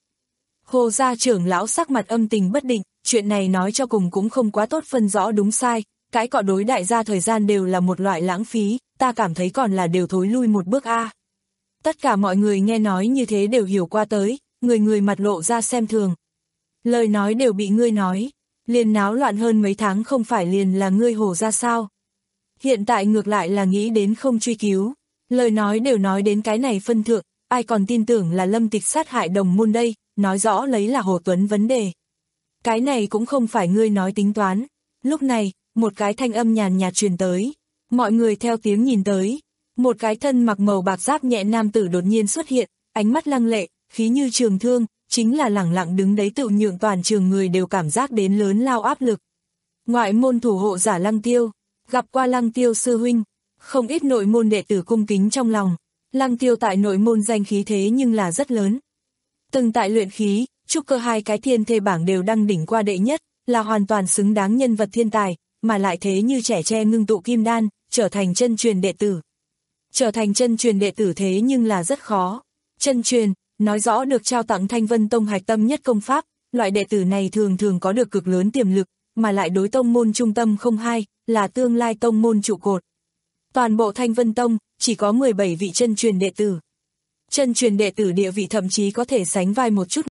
Hồ gia trưởng lão sắc mặt âm tình bất định, chuyện này nói cho cùng cũng không quá tốt phân rõ đúng sai, cái cọ đối đại gia thời gian đều là một loại lãng phí, ta cảm thấy còn là đều thối lui một bước a. Tất cả mọi người nghe nói như thế đều hiểu qua tới, người người mặt lộ ra xem thường. Lời nói đều bị ngươi nói, liền náo loạn hơn mấy tháng không phải liền là ngươi Hồ gia sao. Hiện tại ngược lại là nghĩ đến không truy cứu, lời nói đều nói đến cái này phân thượng, ai còn tin tưởng là Lâm Tịch sát hại đồng môn đây, nói rõ lấy là Hồ Tuấn vấn đề. Cái này cũng không phải ngươi nói tính toán. Lúc này, một cái thanh âm nhàn nhạt truyền tới, mọi người theo tiếng nhìn tới, một cái thân mặc màu bạc giáp nhẹ nam tử đột nhiên xuất hiện, ánh mắt lăng lệ, khí như trường thương, chính là lẳng lặng đứng đấy tự nhượng toàn trường người đều cảm giác đến lớn lao áp lực. Ngoại môn thủ hộ giả Lăng Tiêu, gặp qua Lăng Tiêu sư huynh, không ít nội môn đệ tử cung kính trong lòng, Lăng Tiêu tại nội môn danh khí thế nhưng là rất lớn. Từng tại luyện khí, trúc cơ hai cái thiên thê bảng đều đăng đỉnh qua đệ nhất, là hoàn toàn xứng đáng nhân vật thiên tài, mà lại thế như trẻ tre ngưng tụ kim đan, trở thành chân truyền đệ tử. Trở thành chân truyền đệ tử thế nhưng là rất khó. Chân truyền, nói rõ được trao tặng Thanh Vân Tông hạch tâm nhất công pháp, loại đệ tử này thường thường có được cực lớn tiềm lực, mà lại đối tông môn trung tâm không hai, là tương lai tông môn trụ cột. Toàn bộ Thanh Vân Tông, chỉ có mười bảy vị chân truyền đệ tử. Chân truyền đệ tử địa vị thậm chí có thể sánh vai một chút.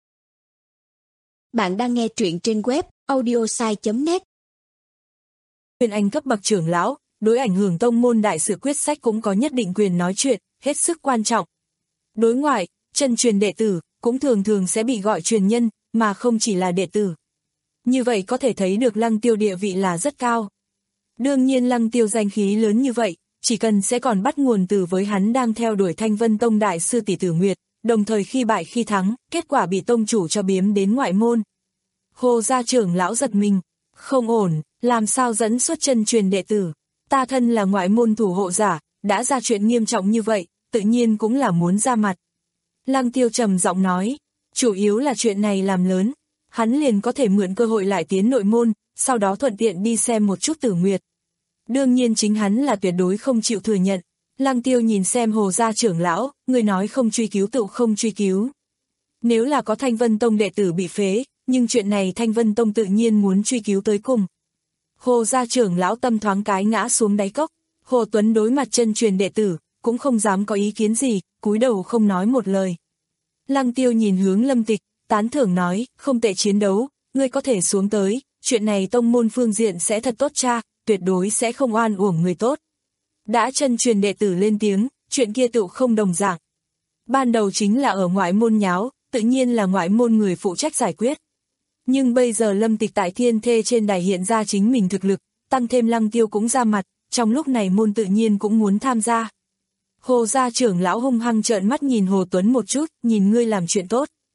Bạn đang nghe truyện trên web audiosai chấm net. Nguyên anh cấp bậc trưởng lão, đối ảnh hưởng tông môn đại sự quyết sách cũng có nhất định quyền nói chuyện, hết sức quan trọng. Đối ngoại, chân truyền đệ tử, cũng thường thường sẽ bị gọi truyền nhân, mà không chỉ là đệ tử. Như vậy có thể thấy được Lăng Tiêu địa vị là rất cao. Đương nhiên Lăng Tiêu danh khí lớn như vậy, chỉ cần sẽ còn bắt nguồn từ với hắn đang theo đuổi Thanh Vân Tông đại sư tỷ Tử Nguyệt, đồng thời khi bại khi thắng, kết quả bị tông chủ cho biếm đến ngoại môn. Hồ gia trưởng lão giật mình, không ổn, làm sao dẫn xuất chân truyền đệ tử, ta thân là ngoại môn thủ hộ giả, đã ra chuyện nghiêm trọng như vậy, tự nhiên cũng là muốn ra mặt. Lăng Tiêu trầm giọng nói, chủ yếu là chuyện này làm lớn, hắn liền có thể mượn cơ hội lại tiến nội môn, sau đó thuận tiện đi xem một chút Tử Nguyệt. Đương nhiên chính hắn là tuyệt đối không chịu thừa nhận. Lăng Tiêu nhìn xem Hồ gia trưởng lão, người nói không truy cứu tự không truy cứu. Nếu là có Thanh Vân Tông đệ tử bị phế, nhưng chuyện này Thanh Vân Tông tự nhiên muốn truy cứu tới cùng. Hồ gia trưởng lão tâm thoáng cái ngã xuống đáy cốc, Hồ Tuấn đối mặt chân truyền đệ tử, cũng không dám có ý kiến gì, cúi đầu không nói một lời. Lăng Tiêu nhìn hướng Lâm Tịch, tán thưởng nói, không tệ chiến đấu, ngươi có thể xuống tới, chuyện này tông môn phương diện sẽ thật tốt cha, tuyệt đối sẽ không oan uổng người tốt. Đã chân truyền đệ tử lên tiếng, chuyện kia tự không đồng dạng. Ban đầu chính là ở ngoại môn nháo, tự nhiên là ngoại môn người phụ trách giải quyết. Nhưng bây giờ Lâm Tịch tại thiên thê trên đài hiện ra chính mình thực lực, tăng thêm Lăng Tiêu cũng ra mặt, trong lúc này môn tự nhiên cũng muốn tham gia. Hồ gia trưởng lão hung hăng trợn mắt nhìn Hồ Tuấn một chút, nhìn ngươi làm chuyện tốt.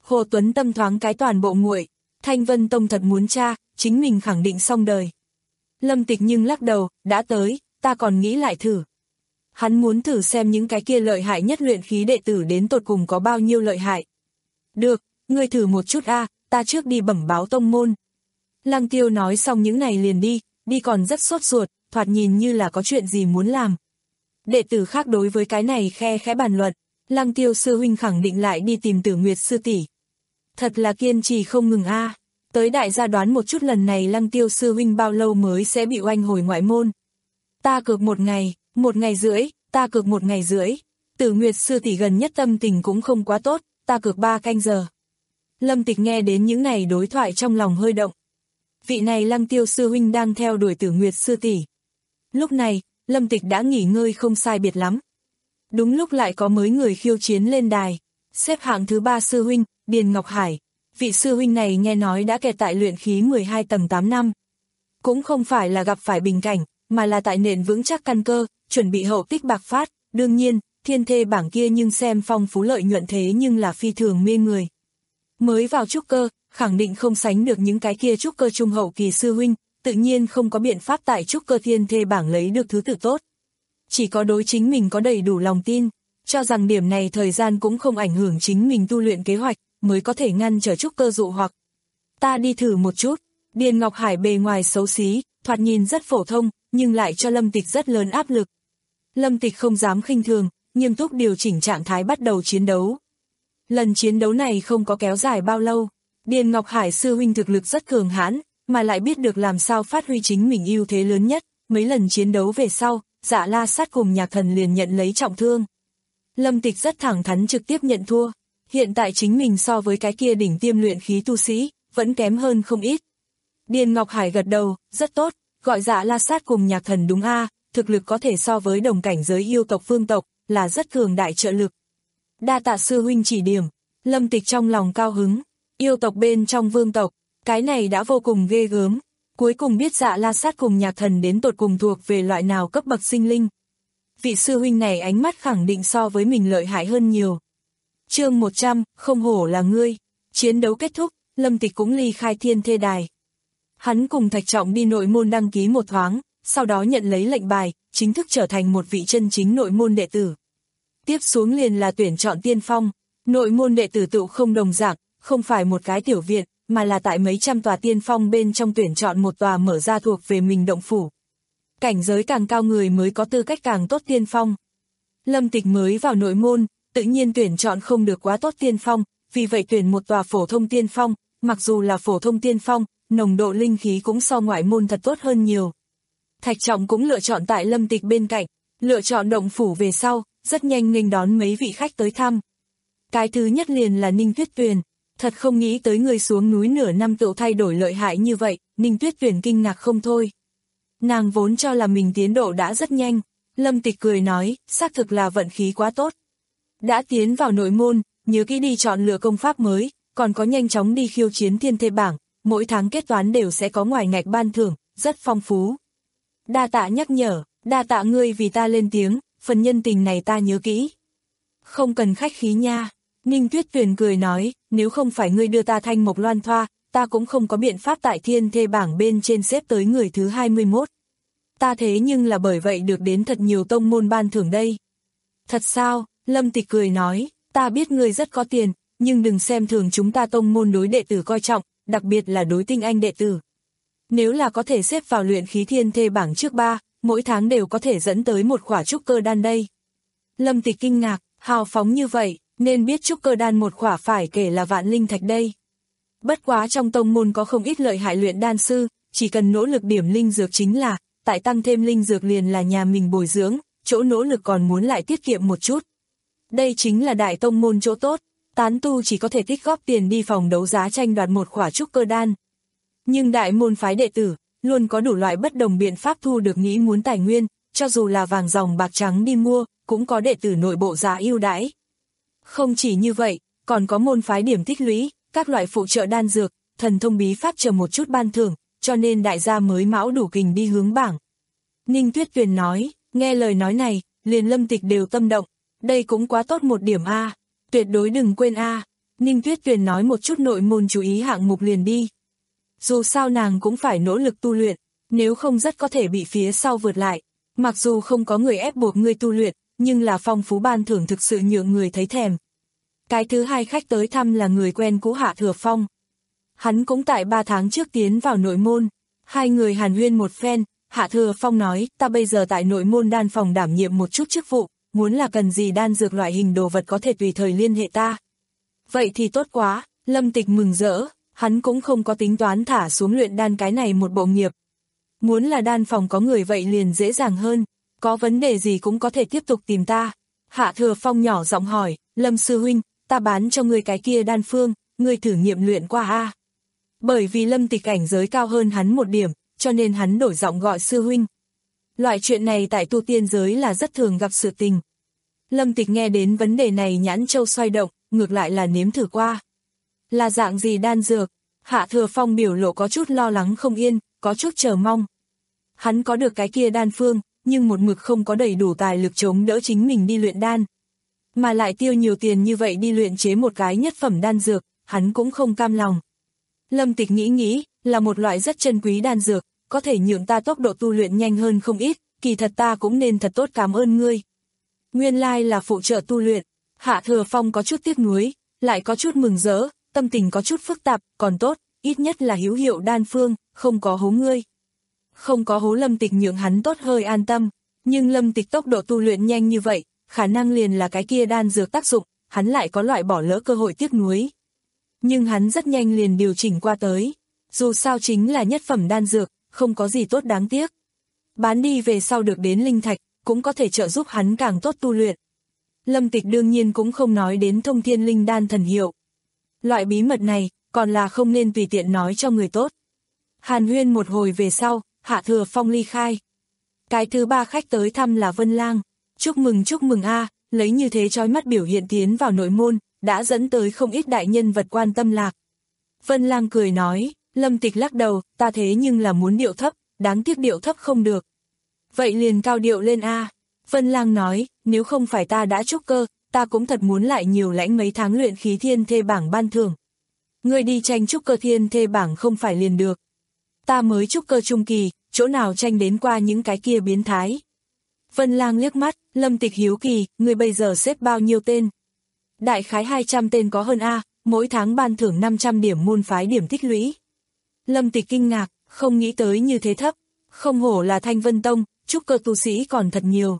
Hồ Tuấn Tâm thoáng cái toàn bộ nguội, Thanh Vân Tông thật muốn tra, chính mình khẳng định xong đời. Lâm Tịch nhưng lắc đầu, đã tới, ta còn nghĩ lại thử. Hắn muốn thử xem những cái kia lợi hại nhất luyện khí đệ tử đến tột cùng có bao nhiêu lợi hại. Được, ngươi thử một chút a, ta trước đi bẩm báo tông môn. Lăng Tiêu nói xong những này liền đi, đi còn rất sốt ruột, thoạt nhìn như là có chuyện gì muốn làm. Đệ tử khác đối với cái này khe khẽ bàn luận, Lăng Tiêu sư huynh khẳng định lại đi tìm Tử Nguyệt sư tỷ. Thật là kiên trì không ngừng a. Tới đại gia đoán một chút lần này Lăng Tiêu sư huynh bao lâu mới sẽ bị oanh hồi ngoại môn. Ta cược một ngày, một ngày rưỡi, ta cược một ngày rưỡi. Tử Nguyệt sư tỷ gần nhất tâm tình cũng không quá tốt, ta cược ba canh giờ. Lâm Tịch nghe đến những này đối thoại trong lòng hơi động. Vị này Lăng Tiêu sư huynh đang theo đuổi Tử Nguyệt sư tỷ. Lúc này, Lâm Tịch đã nghỉ ngơi không sai biệt lắm. Đúng lúc lại có mới người khiêu chiến lên đài. Xếp hạng thứ ba sư huynh, Điền Ngọc Hải. Vị sư huynh này nghe nói đã kẹt tại luyện khí mười hai tầng tám năm. Cũng không phải là gặp phải bình cảnh, mà là tại nền vững chắc căn cơ, chuẩn bị hậu tích bạc phát. Đương nhiên, thiên thê bảng kia nhưng xem phong phú lợi nhuận thế nhưng là phi thường mê người. Mới vào trúc cơ, khẳng định không sánh được những cái kia trúc cơ trung hậu kỳ sư huynh, tự nhiên không có biện pháp tại trúc cơ thiên thê bảng lấy được thứ tự tốt. Chỉ có đối chính mình có đầy đủ lòng tin, cho rằng điểm này thời gian cũng không ảnh hưởng chính mình tu luyện kế hoạch, mới có thể ngăn trở trúc cơ dụ hoặc. Ta đi thử một chút. Điền Ngọc Hải bề ngoài xấu xí, thoạt nhìn rất phổ thông, nhưng lại cho Lâm Tịch rất lớn áp lực. Lâm Tịch không dám khinh thường, nghiêm túc điều chỉnh trạng thái bắt đầu chiến đấu. Lần chiến đấu này không có kéo dài bao lâu, Điền Ngọc Hải sư huynh thực lực rất cường hãn, mà lại biết được làm sao phát huy chính mình ưu thế lớn nhất. Mấy lần chiến đấu về sau, Dạ La Sát cùng Nhạc Thần liền nhận lấy trọng thương. Lâm Tịch rất thẳng thắn trực tiếp nhận thua. Hiện tại chính mình so với cái kia đỉnh tiêm luyện khí tu sĩ, vẫn kém hơn không ít. Điền Ngọc Hải gật đầu, rất tốt, gọi Dạ La Sát cùng Nhạc Thần đúng a, thực lực có thể so với đồng cảnh giới yêu tộc vương tộc, là rất cường đại trợ lực. Đa tạ sư huynh chỉ điểm, Lâm Tịch trong lòng cao hứng, yêu tộc bên trong vương tộc, cái này đã vô cùng ghê gớm, cuối cùng biết Dạ La Sát cùng Nhạc Thần đến tột cùng thuộc về loại nào cấp bậc sinh linh. Vị sư huynh này ánh mắt khẳng định so với mình lợi hại hơn nhiều. Chương một trăm, không hổ là ngươi. Chiến đấu kết thúc, Lâm Tịch cũng ly khai thiên thê đài. Hắn cùng Thạch Trọng đi nội môn đăng ký một thoáng, sau đó nhận lấy lệnh bài, chính thức trở thành một vị chân chính nội môn đệ tử. Tiếp xuống liền là tuyển chọn tiên phong, nội môn đệ tử tựu không đồng dạng, không phải một cái tiểu viện, mà là tại mấy trăm tòa tiên phong bên trong tuyển chọn một tòa mở ra thuộc về mình động phủ. Cảnh giới càng cao người mới có tư cách càng tốt tiên phong. Lâm Tịch mới vào nội môn, tự nhiên tuyển chọn không được quá tốt tiên phong, vì vậy tuyển một tòa phổ thông tiên phong, mặc dù là phổ thông tiên phong, nồng độ linh khí cũng so ngoại môn thật tốt hơn nhiều. Thạch Trọng cũng lựa chọn tại Lâm Tịch bên cạnh, lựa chọn động phủ về sau, rất nhanh nghênh đón mấy vị khách tới thăm. Cái thứ nhất liền là Ninh Tuyết Tuyền, thật không nghĩ tới người xuống núi nửa năm tự thay đổi lợi hại như vậy, Ninh Tuyết Tuyền kinh ngạc không thôi. Nàng vốn cho là mình tiến độ đã rất nhanh, Lâm Tịch cười nói, xác thực là vận khí quá tốt. Đã tiến vào nội môn, nhớ kỹ đi chọn lựa công pháp mới, còn có nhanh chóng đi khiêu chiến thiên thê bảng, mỗi tháng kết toán đều sẽ có ngoài ngạch ban thưởng, rất phong phú. Đa tạ nhắc nhở, đa tạ ngươi vì ta lên tiếng, phần nhân tình này ta nhớ kỹ. Không cần khách khí nha, Ninh Tuyết Tuyền cười nói, nếu không phải ngươi đưa ta thanh mộc loan thoa, ta cũng không có biện pháp tại thiên thê bảng bên trên xếp tới người thứ hai mươi mốt. Ta thế nhưng là bởi vậy được đến thật nhiều tông môn ban thưởng đây. Thật sao? Lâm Tịch cười nói, ta biết ngươi rất có tiền, nhưng đừng xem thường chúng ta tông môn đối đệ tử coi trọng, đặc biệt là đối tinh anh đệ tử. Nếu là có thể xếp vào luyện khí thiên thê bảng trước ba, mỗi tháng đều có thể dẫn tới một khỏa trúc cơ đan đây. Lâm Tịch kinh ngạc, hào phóng như vậy, nên biết trúc cơ đan một khỏa phải kể là vạn linh thạch đây. Bất quá trong tông môn có không ít lợi hại luyện đan sư, chỉ cần nỗ lực điểm linh dược chính là, tại tăng thêm linh dược liền là nhà mình bồi dưỡng, chỗ nỗ lực còn muốn lại tiết kiệm một chút. Đây chính là đại tông môn chỗ tốt, tán tu chỉ có thể tích góp tiền đi phòng đấu giá tranh đoạt một khỏa trúc cơ đan. Nhưng đại môn phái đệ tử, luôn có đủ loại bất đồng biện pháp thu được nghĩ muốn tài nguyên, cho dù là vàng ròng bạc trắng đi mua, cũng có đệ tử nội bộ giá ưu đãi. Không chỉ như vậy, còn có môn phái điểm tích lũy, các loại phụ trợ đan dược, thần thông bí pháp chờ một chút ban thưởng, cho nên đại gia mới mão đủ kình đi hướng bảng. Ninh Tuyết Tuyền nói, nghe lời nói này, liền Lâm Tịch đều tâm động, đây cũng quá tốt một điểm a, tuyệt đối đừng quên a. Ninh Tuyết Tuyền nói một chút nội môn chú ý hạng mục liền đi. Dù sao nàng cũng phải nỗ lực tu luyện, nếu không rất có thể bị phía sau vượt lại. Mặc dù không có người ép buộc ngươi tu luyện, nhưng là phong phú ban thưởng thực sự nhượng người thấy thèm. Cái thứ hai khách tới thăm là người quen cũ Hạ Thừa Phong. Hắn cũng tại ba tháng trước tiến vào nội môn. Hai người hàn huyên một phen, Hạ Thừa Phong nói, ta bây giờ tại nội môn đan phòng đảm nhiệm một chút chức vụ, muốn là cần gì đan dược loại hình đồ vật có thể tùy thời liên hệ ta. Vậy thì tốt quá, Lâm Tịch mừng rỡ, hắn cũng không có tính toán thả xuống luyện đan cái này một bộ nghiệp. Muốn là đan phòng có người vậy liền dễ dàng hơn, có vấn đề gì cũng có thể tiếp tục tìm ta. Hạ Thừa Phong nhỏ giọng hỏi, Lâm sư huynh, ta bán cho ngươi cái kia đan phương, ngươi thử nghiệm luyện qua a. Bởi vì Lâm Tịch cảnh giới cao hơn hắn một điểm, cho nên hắn đổi giọng gọi sư huynh. Loại chuyện này tại tu tiên giới là rất thường gặp sự tình. Lâm Tịch nghe đến vấn đề này nhãn châu xoay động, ngược lại là nếm thử qua. Là dạng gì đan dược? Hạ Thừa Phong biểu lộ có chút lo lắng không yên, có chút chờ mong. Hắn có được cái kia đan phương, nhưng một mực không có đầy đủ tài lực chống đỡ chính mình đi luyện đan. Mà lại tiêu nhiều tiền như vậy đi luyện chế một cái nhất phẩm đan dược, hắn cũng không cam lòng. Lâm Tịch nghĩ nghĩ, là một loại rất chân quý đan dược, có thể nhượng ta tốc độ tu luyện nhanh hơn không ít, kỳ thật ta cũng nên thật tốt cảm ơn ngươi. Nguyên lai là phụ trợ tu luyện. Hạ Thừa Phong có chút tiếc nuối, lại có chút mừng rỡ, tâm tình có chút phức tạp, còn tốt, ít nhất là hữu hiệu đan phương, không có hố ngươi. Không có hố Lâm Tịch nhượng hắn tốt hơi an tâm, nhưng Lâm Tịch tốc độ tu luyện nhanh như vậy, khả năng liền là cái kia đan dược tác dụng, hắn lại có loại bỏ lỡ cơ hội tiếc nuối. Nhưng hắn rất nhanh liền điều chỉnh qua tới, dù sao chính là nhất phẩm đan dược, không có gì tốt đáng tiếc. Bán đi về sau được đến linh thạch, cũng có thể trợ giúp hắn càng tốt tu luyện. Lâm Tịch đương nhiên cũng không nói đến thông thiên linh đan thần hiệu. Loại bí mật này, còn là không nên tùy tiện nói cho người tốt. Hàn huyên một hồi về sau, Hạ Thừa Phong ly khai. Cái thứ ba khách tới thăm là Vân Lang. Chúc mừng chúc mừng a, lấy như thế chói mắt biểu hiện tiến vào nội môn, đã dẫn tới không ít đại nhân vật quan tâm lạc. Vân Lang cười nói, Lâm Tịch lắc đầu, ta thế nhưng là muốn điệu thấp, đáng tiếc điệu thấp không được. Vậy liền cao điệu lên a. Vân Lang nói, nếu không phải ta đã trúc cơ, ta cũng thật muốn lại nhiều lãnh mấy tháng luyện khí thiên thê bảng ban thưởng. Ngươi đi tranh trúc cơ thiên thê bảng không phải liền được. Ta mới trúc cơ trung kỳ, chỗ nào tranh đến qua những cái kia biến thái. Vân Lang liếc mắt, Lâm Tịch hiếu kỳ, ngươi bây giờ xếp bao nhiêu tên? Đại khái hai trăm tên có hơn a, mỗi tháng ban thưởng năm trăm điểm môn phái điểm tích lũy. Lâm Tịch kinh ngạc, không nghĩ tới như thế thấp, không hổ là Thanh Vân Tông, trúc cơ tu sĩ còn thật nhiều.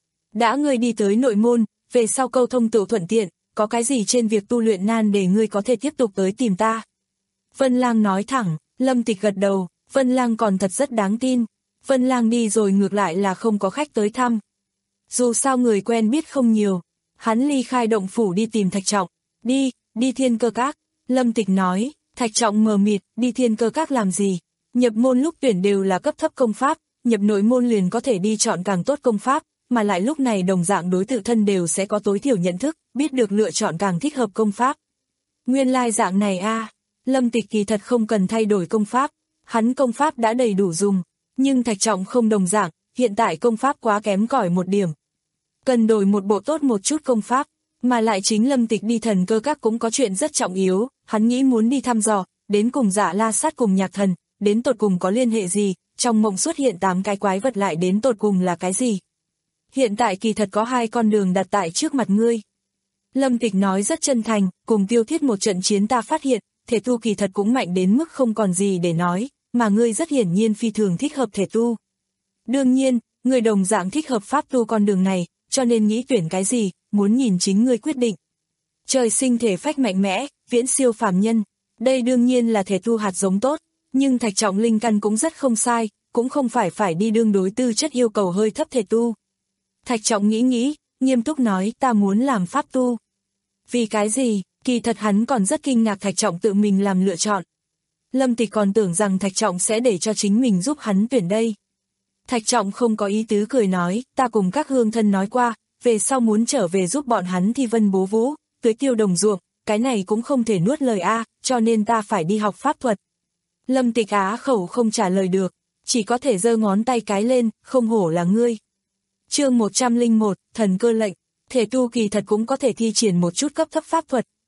Đã ngươi đi tới nội môn, về sau câu thông tự thuận tiện, có cái gì trên việc tu luyện nan để ngươi có thể tiếp tục tới tìm ta. Vân Lang nói thẳng, Lâm Tịch gật đầu, Vân Lang còn thật rất đáng tin. Vân Lang đi rồi ngược lại là không có khách tới thăm. Dù sao người quen biết không nhiều, hắn ly khai động phủ đi tìm Thạch Trọng. Đi, đi Thiên Cơ Các. Lâm Tịch nói, Thạch Trọng mờ mịt, đi Thiên Cơ Các làm gì? Nhập môn lúc tuyển đều là cấp thấp công pháp, nhập nội môn liền có thể đi chọn càng tốt công pháp, mà lại lúc này đồng dạng đối tự thân đều sẽ có tối thiểu nhận thức, biết được lựa chọn càng thích hợp công pháp. Nguyên lai dạng này a, Lâm Tịch kỳ thật không cần thay đổi công pháp, hắn công pháp đã đầy đủ dùng, nhưng Thạch Trọng không đồng dạng, hiện tại công pháp quá kém cỏi một điểm. Cần đổi một bộ tốt một chút công pháp, mà lại chính Lâm Tịch đi Thần Cơ Các cũng có chuyện rất trọng yếu, hắn nghĩ muốn đi thăm dò, đến cùng Dạ La Sát cùng Nhạc Thần, đến tột cùng có liên hệ gì, trong mộng xuất hiện tám cái quái vật lại đến tột cùng là cái gì. Hiện tại kỳ thật có hai con đường đặt tại trước mặt ngươi. Lâm Tịch nói rất chân thành, cùng Tiêu Thiết một trận chiến ta phát hiện, thể tu kỳ thật cũng mạnh đến mức không còn gì để nói, mà ngươi rất hiển nhiên phi thường thích hợp thể tu. Đương nhiên, ngươi đồng dạng thích hợp pháp tu con đường này, cho nên nghĩ tuyển cái gì, muốn nhìn chính ngươi quyết định. Trời sinh thể phách mạnh mẽ, viễn siêu phàm nhân, đây đương nhiên là thể tu hạt giống tốt, nhưng Thạch Trọng linh căn cũng rất không sai, cũng không phải phải đi đương đối tư chất yêu cầu hơi thấp thể tu. Thạch Trọng nghĩ nghĩ, nghiêm túc nói ta muốn làm pháp tu. Vì cái gì, kỳ thật hắn còn rất kinh ngạc Thạch Trọng tự mình làm lựa chọn. Lâm Tịch còn tưởng rằng Thạch Trọng sẽ để cho chính mình giúp hắn tuyển đây. Thạch Trọng không có ý tứ cười nói, ta cùng các hương thân nói qua, về sau muốn trở về giúp bọn hắn thi vân bố vũ, tưới tiêu đồng ruộng, cái này cũng không thể nuốt lời a, cho nên ta phải đi học pháp thuật. Lâm Tịch á khẩu không trả lời được, chỉ có thể giơ ngón tay cái lên, không hổ là ngươi. Chương một trăm lẻ một, thần cơ lệnh, thể tu kỳ thật cũng có thể thi triển một chút cấp thấp pháp thuật,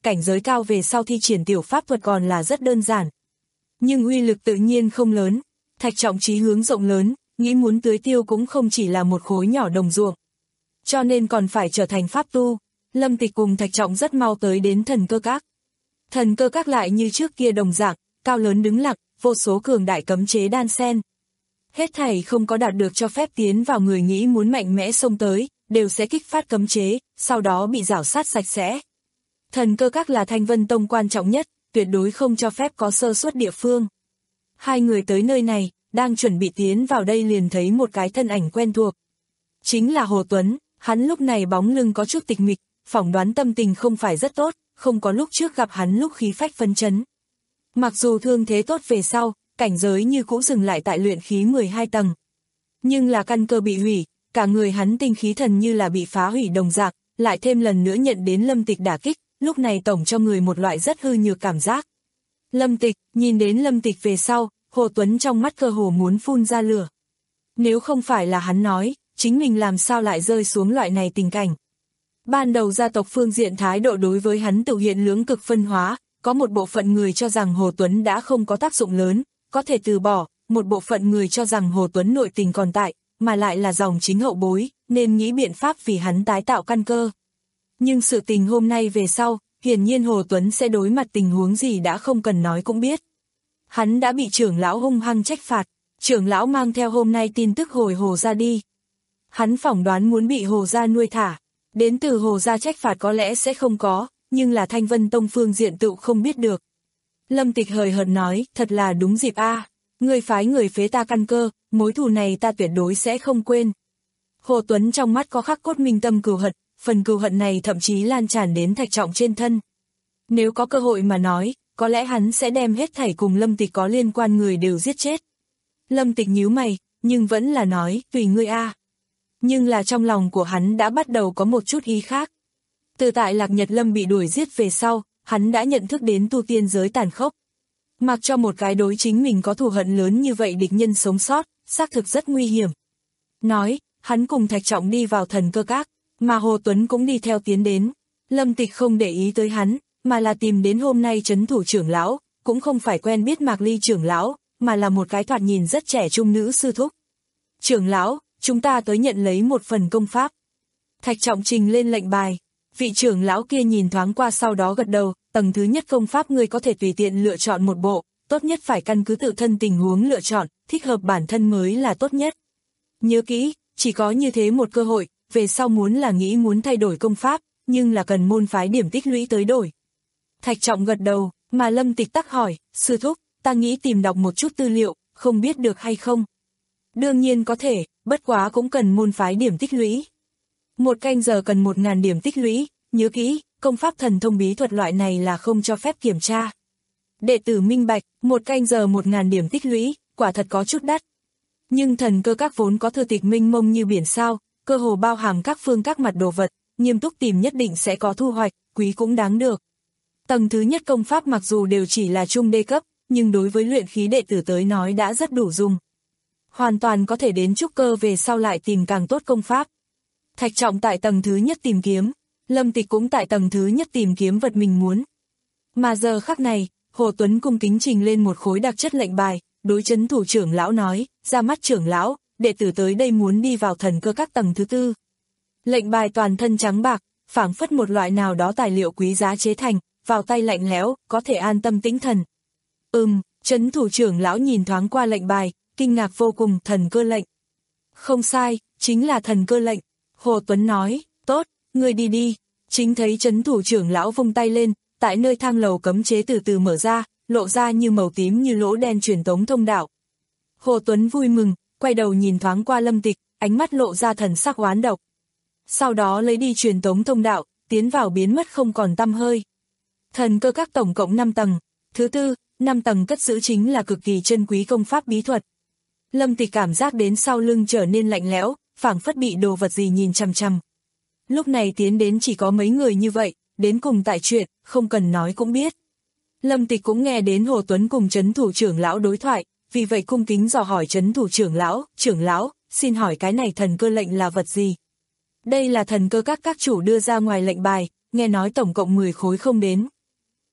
cảnh giới cao về sau thi triển tiểu pháp thuật còn là rất đơn giản. Nhưng uy lực tự nhiên không lớn, Thạch Trọng chí hướng rộng lớn, nghĩ muốn tưới tiêu cũng không chỉ là một khối nhỏ đồng ruộng. Cho nên còn phải trở thành pháp tu. Lâm Tịch cùng Thạch Trọng rất mau tới đến thần cơ các. Thần cơ các lại như trước kia đồng dạng, cao lớn đứng lặng, vô số cường đại cấm chế đan xen. Hết thảy không có đạt được cho phép tiến vào người nghĩ muốn mạnh mẽ xông tới, đều sẽ kích phát cấm chế, sau đó bị rảo sát sạch sẽ. Thần cơ các là Thanh Vân Tông quan trọng nhất, tuyệt đối không cho phép có sơ suất địa phương. Hai người tới nơi này, đang chuẩn bị tiến vào đây liền thấy một cái thân ảnh quen thuộc. Chính là Hồ Tuấn, hắn lúc này bóng lưng có chút tịch mịch, phỏng đoán tâm tình không phải rất tốt, không có lúc trước gặp hắn lúc khí phách phấn chấn. Mặc dù thương thế tốt về sau, cảnh giới như cũ dừng lại tại luyện khí mười hai tầng. Nhưng là căn cơ bị hủy, cả người hắn tinh khí thần như là bị phá hủy đồng dạng, lại thêm lần nữa nhận đến Lâm Tịch đả kích, lúc này tổng cho người một loại rất hư nhược cảm giác. Lâm Tịch, nhìn đến Lâm Tịch về sau, Hồ Tuấn trong mắt cơ hồ muốn phun ra lửa. Nếu không phải là hắn nói, chính mình làm sao lại rơi xuống loại này tình cảnh. Ban đầu gia tộc phương diện thái độ đối với hắn tự hiện lưỡng cực phân hóa, có một bộ phận người cho rằng Hồ Tuấn đã không có tác dụng lớn, có thể từ bỏ, một bộ phận người cho rằng Hồ Tuấn nội tình còn tại, mà lại là dòng chính hậu bối, nên nghĩ biện pháp vì hắn tái tạo căn cơ. Nhưng sự tình hôm nay về sau, hiển nhiên Hồ Tuấn sẽ đối mặt tình huống gì đã không cần nói cũng biết. Hắn đã bị trưởng lão hung hăng trách phạt, trưởng lão mang theo hôm nay tin tức hồi Hồ gia đi. Hắn phỏng đoán muốn bị Hồ gia nuôi thả, đến từ Hồ gia trách phạt có lẽ sẽ không có, nhưng là Thanh Vân Tông phương diện tự không biết được. Lâm Tịch hời hợt nói, thật là đúng dịp a, à. Người phái người phế ta căn cơ, mối thù này ta tuyệt đối sẽ không quên. Hồ Tuấn trong mắt có khắc cốt minh tâm cừu hận, phần cừu hận này thậm chí lan tràn đến Thạch Trọng trên thân. Nếu có cơ hội mà nói, có lẽ hắn sẽ đem hết thảy cùng Lâm Tịch có liên quan người đều giết chết. Lâm Tịch nhíu mày, nhưng vẫn là nói, tùy ngươi a. À. Nhưng là trong lòng của hắn đã bắt đầu có một chút ý khác. Từ tại Lạc Nhật Lâm bị đuổi giết về sau, hắn đã nhận thức đến tu tiên giới tàn khốc. Mặc cho một cái đối chính mình có thù hận lớn như vậy địch nhân sống sót, xác thực rất nguy hiểm. Nói, hắn cùng Thạch Trọng đi vào thần cơ các, mà Hồ Tuấn cũng đi theo tiến đến. Lâm Tịch không để ý tới hắn, mà là tìm đến hôm nay trấn thủ trưởng lão, cũng không phải quen biết Mạc Ly trưởng lão, mà là một cái thoạt nhìn rất trẻ trung nữ sư thúc. Trưởng lão, chúng ta tới nhận lấy một phần công pháp. Thạch Trọng trình lên lệnh bài. Vị trưởng lão kia nhìn thoáng qua sau đó gật đầu, tầng thứ nhất công pháp ngươi có thể tùy tiện lựa chọn một bộ, tốt nhất phải căn cứ tự thân tình huống lựa chọn, thích hợp bản thân mới là tốt nhất. Nhớ kỹ, chỉ có như thế một cơ hội, về sau muốn là nghĩ muốn thay đổi công pháp, nhưng là cần môn phái điểm tích lũy tới đổi. Thạch Trọng gật đầu, mà Lâm Tịch tắc hỏi, sư thúc, ta nghĩ tìm đọc một chút tư liệu, không biết được hay không? Đương nhiên có thể, bất quá cũng cần môn phái điểm tích lũy. Một canh giờ cần một ngàn điểm tích lũy, nhớ kỹ, công pháp thần thông bí thuật loại này là không cho phép kiểm tra. Đệ tử minh bạch, một canh giờ một ngàn điểm tích lũy, quả thật có chút đắt. Nhưng thần cơ các vốn có thư tịch minh mông như biển sao, cơ hồ bao hàm các phương các mặt đồ vật, nghiêm túc tìm nhất định sẽ có thu hoạch, quý cũng đáng được. Tầng thứ nhất công pháp mặc dù đều chỉ là trung đê cấp, nhưng đối với luyện khí đệ tử tới nói đã rất đủ dùng. Hoàn toàn có thể đến trúc cơ về sau lại tìm càng tốt công pháp. Thạch Trọng tại tầng thứ nhất tìm kiếm, Lâm Tịch cũng tại tầng thứ nhất tìm kiếm vật mình muốn. Mà giờ khắc này, Hồ Tuấn cung kính trình lên một khối đặc chất lệnh bài, đối trấn thủ trưởng lão nói, ra mắt trưởng lão, đệ tử tới đây muốn đi vào thần cơ các tầng thứ tư. Lệnh bài toàn thân trắng bạc, phảng phất một loại nào đó tài liệu quý giá chế thành, vào tay lạnh lẽo, có thể an tâm tĩnh thần. Ừm, trấn thủ trưởng lão nhìn thoáng qua lệnh bài, kinh ngạc vô cùng, thần cơ lệnh. Không sai, chính là thần cơ lệnh. Hồ Tuấn nói, tốt, ngươi đi đi. Chính thấy trấn thủ trưởng lão vung tay lên, tại nơi thang lầu cấm chế từ từ mở ra, lộ ra như màu tím như lỗ đen truyền tống thông đạo. Hồ Tuấn vui mừng, quay đầu nhìn thoáng qua Lâm Tịch, ánh mắt lộ ra thần sắc oán độc. Sau đó lấy đi truyền tống thông đạo, tiến vào biến mất không còn tăm hơi. Thần cơ các tổng cộng năm tầng, thứ tư, năm tầng cất giữ chính là cực kỳ chân quý công pháp bí thuật. Lâm Tịch cảm giác đến sau lưng trở nên lạnh lẽo, phảng phất bị đồ vật gì nhìn chằm chằm. Lúc này tiến đến chỉ có mấy người như vậy, đến cùng tại chuyện, không cần nói cũng biết. Lâm Tịch cũng nghe đến Hồ Tuấn cùng trấn thủ trưởng lão đối thoại, vì vậy cung kính dò hỏi trấn thủ trưởng lão, trưởng lão, xin hỏi cái này thần cơ lệnh là vật gì? Đây là thần cơ các các chủ đưa ra ngoài lệnh bài, nghe nói tổng cộng mười khối không đến,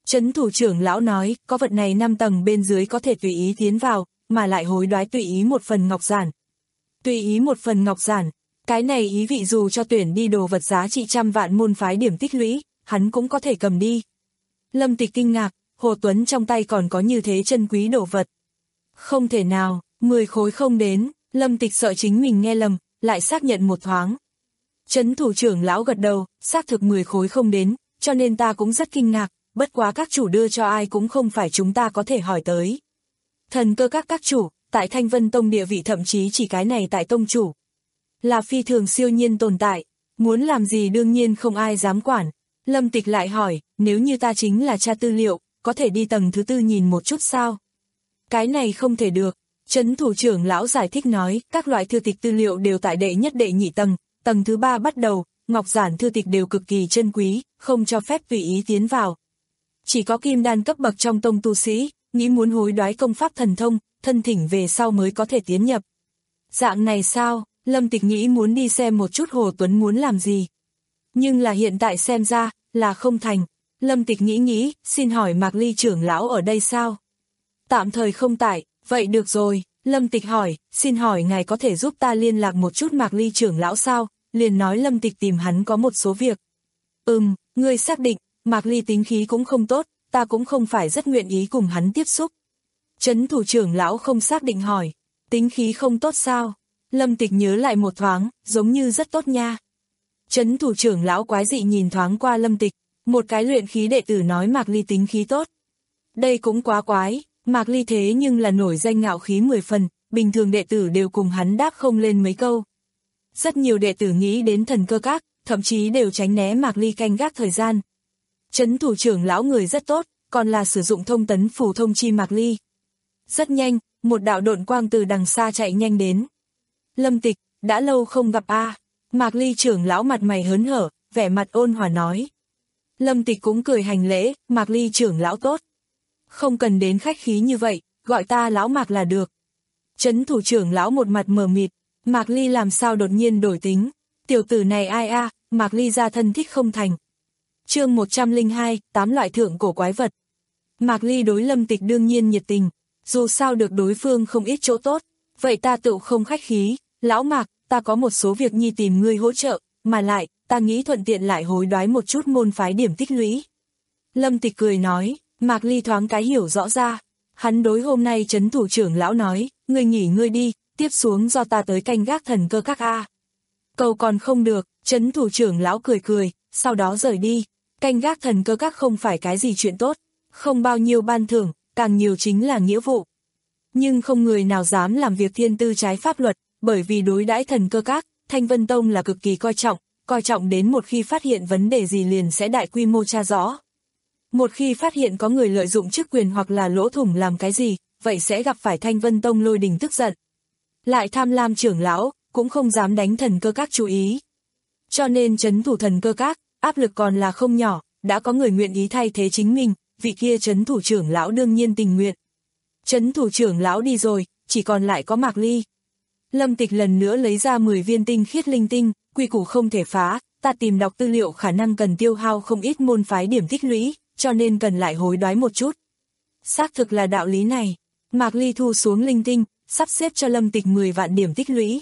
Trấn thủ trưởng lão nói, có vật này năm tầng bên dưới có thể tùy ý tiến vào, mà lại hối đoái tùy ý một phần ngọc giản. Tùy ý một phần ngọc giản, cái này ý vị dù cho tuyển đi đồ vật giá trị trăm vạn môn phái điểm tích lũy, hắn cũng có thể cầm đi. Lâm Tịch kinh ngạc, Hồ Tuấn trong tay còn có như thế chân quý đồ vật. Không thể nào, mười khối không đến, Lâm Tịch sợ chính mình nghe lầm, lại xác nhận một thoáng. Trấn thủ trưởng lão gật đầu, xác thực mười khối không đến, cho nên ta cũng rất kinh ngạc, bất quá các chủ đưa cho ai cũng không phải chúng ta có thể hỏi tới. Thần cơ các các chủ, tại Thanh Vân Tông địa vị thậm chí chỉ cái này tại tông chủ. Là phi thường siêu nhiên tồn tại, muốn làm gì đương nhiên không ai dám quản. Lâm Tịch lại hỏi, nếu như ta chính là tra tư liệu, có thể đi tầng thứ tư nhìn một chút sao? Cái này không thể được. Trấn thủ trưởng lão giải thích nói, các loại thư tịch tư liệu đều tại đệ nhất đệ nhị tầng, tầng thứ ba bắt đầu, ngọc giản thư tịch đều cực kỳ chân quý, không cho phép tùy ý tiến vào. Chỉ có kim đan cấp bậc trong tông tu sĩ, nghĩ muốn hối đoái công pháp thần thông, thân thỉnh về sau mới có thể tiến nhập. Dạng này sao? Lâm Tịch nghĩ muốn đi xem một chút Hồ Tuấn muốn làm gì. Nhưng là hiện tại xem ra, là không thành. Lâm Tịch nghĩ nghĩ, xin hỏi Mạc Ly trưởng lão ở đây sao? Tạm thời không tại, vậy được rồi. Lâm Tịch hỏi, xin hỏi ngài có thể giúp ta liên lạc một chút Mạc Ly trưởng lão sao? Liền nói Lâm Tịch tìm hắn có một số việc. Ừm, ngươi xác định, Mạc Ly tính khí cũng không tốt, ta cũng không phải rất nguyện ý cùng hắn tiếp xúc. Trấn thủ trưởng lão không xác định hỏi, tính khí không tốt sao? Lâm Tịch nhớ lại một thoáng, giống như rất tốt nha. Trấn thủ trưởng lão quái dị nhìn thoáng qua Lâm Tịch, một cái luyện khí đệ tử nói Mạc Ly tính khí tốt. Đây cũng quá quái, Mạc Ly thế nhưng là nổi danh ngạo khí mười phần, bình thường đệ tử đều cùng hắn đáp không lên mấy câu. Rất nhiều đệ tử nghĩ đến thần cơ các, thậm chí đều tránh né Mạc Ly canh gác thời gian. Trấn thủ trưởng lão người rất tốt, còn là sử dụng thông tấn phù thông chi Mạc Ly. Rất nhanh, một đạo độn quang từ đằng xa chạy nhanh đến. Lâm Tịch, đã lâu không gặp a. À. Mạc Ly trưởng lão mặt mày hớn hở, vẻ mặt ôn hòa nói. Lâm Tịch cũng cười hành lễ, Mạc Ly trưởng lão tốt. Không cần đến khách khí như vậy, gọi ta lão Mạc là được. Trấn thủ trưởng lão một mặt mờ mịt, Mạc Ly làm sao đột nhiên đổi tính. Tiểu tử này ai a, à, Mạc Ly ra thân thích không thành. Chương một trăm lẻ hai, tám loại thượng cổ quái vật. Mạc Ly đối Lâm Tịch đương nhiên nhiệt tình, dù sao được đối phương không ít chỗ tốt, vậy ta tự không khách khí, lão Mạc, ta có một số việc nhi tìm ngươi hỗ trợ, mà lại, ta nghĩ thuận tiện lại hối đoái một chút môn phái điểm tích lũy. Lâm Tịch cười nói, Mạc Ly thoáng cái hiểu rõ ra, hắn đối hôm nay trấn thủ trưởng lão nói, ngươi nghỉ ngươi đi, tiếp xuống do ta tới canh gác thần cơ các a. Cầu còn không được, trấn thủ trưởng lão cười cười, sau đó rời đi, canh gác thần cơ các không phải cái gì chuyện tốt, không bao nhiêu ban thưởng, càng nhiều chính là nghĩa vụ. Nhưng không người nào dám làm việc thiên tư trái pháp luật, bởi vì đối đãi thần cơ các, Thanh Vân Tông là cực kỳ coi trọng, coi trọng đến một khi phát hiện vấn đề gì liền sẽ đại quy mô tra rõ. Một khi phát hiện có người lợi dụng chức quyền hoặc là lỗ thủng làm cái gì, vậy sẽ gặp phải Thanh Vân Tông lôi đình tức giận. Lại tham lam trưởng lão, cũng không dám đánh thần cơ các chú ý. Cho nên trấn thủ thần cơ các, áp lực còn là không nhỏ, đã có người nguyện ý thay thế chính mình, vị kia trấn thủ trưởng lão đương nhiên tình nguyện. Trấn thủ trưởng lão đi rồi, chỉ còn lại có Mạc Ly. Lâm Tịch lần nữa lấy ra mười viên tinh khiết linh tinh, quy củ không thể phá, ta tìm đọc tư liệu khả năng cần tiêu hao không ít môn phái điểm tích lũy, cho nên cần lại hối đoái một chút. Xác thực là đạo lý này. Mạc Ly thu xuống linh tinh, sắp xếp cho Lâm Tịch mười vạn điểm tích lũy.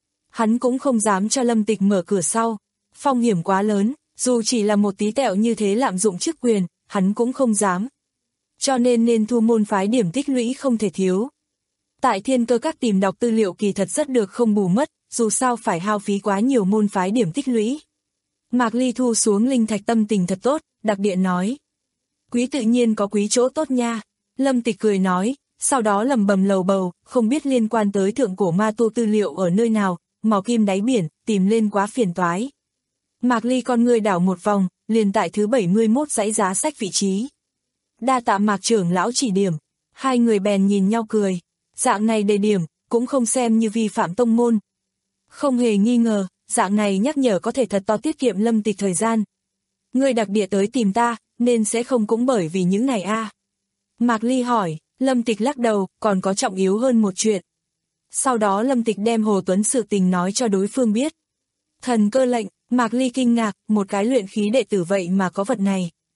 Hắn cũng không dám cho Lâm Tịch mở cửa sau, phong hiểm quá lớn, dù chỉ là một tí tẹo như thế lạm dụng chức quyền, hắn cũng không dám. Cho nên nên thu môn phái điểm tích lũy không thể thiếu. Tại thiên cơ các tìm đọc tư liệu kỳ thật rất được không bù mất, dù sao phải hao phí quá nhiều môn phái điểm tích lũy. Mạc Ly thu xuống linh thạch tâm tình thật tốt, đặc địa nói. Quý tự nhiên có quý chỗ tốt nha. Lâm Tịch cười nói, sau đó lầm bầm lầu bầu, không biết liên quan tới thượng cổ ma tu tư liệu ở nơi nào, mò kim đáy biển, tìm lên quá phiền toái. Mạc Ly con người đảo một vòng, liền tại thứ bảy mươi mốt dãy giá sách vị trí. Đa tạ Mạc trưởng lão chỉ điểm, hai người bèn nhìn nhau cười, dạng này đề điểm, cũng không xem như vi phạm tông môn. Không hề nghi ngờ, dạng này nhắc nhở có thể thật to tiết kiệm Lâm Tịch thời gian. Người đặc địa tới tìm ta, nên sẽ không cũng bởi vì những này a. À. Mạc Ly hỏi, Lâm Tịch lắc đầu, còn có trọng yếu hơn một chuyện. Sau đó Lâm Tịch đem Hồ Tuấn sự tình nói cho đối phương biết. Thần cơ lệnh, Mạc Ly kinh ngạc, một cái luyện khí đệ tử vậy mà có vật này.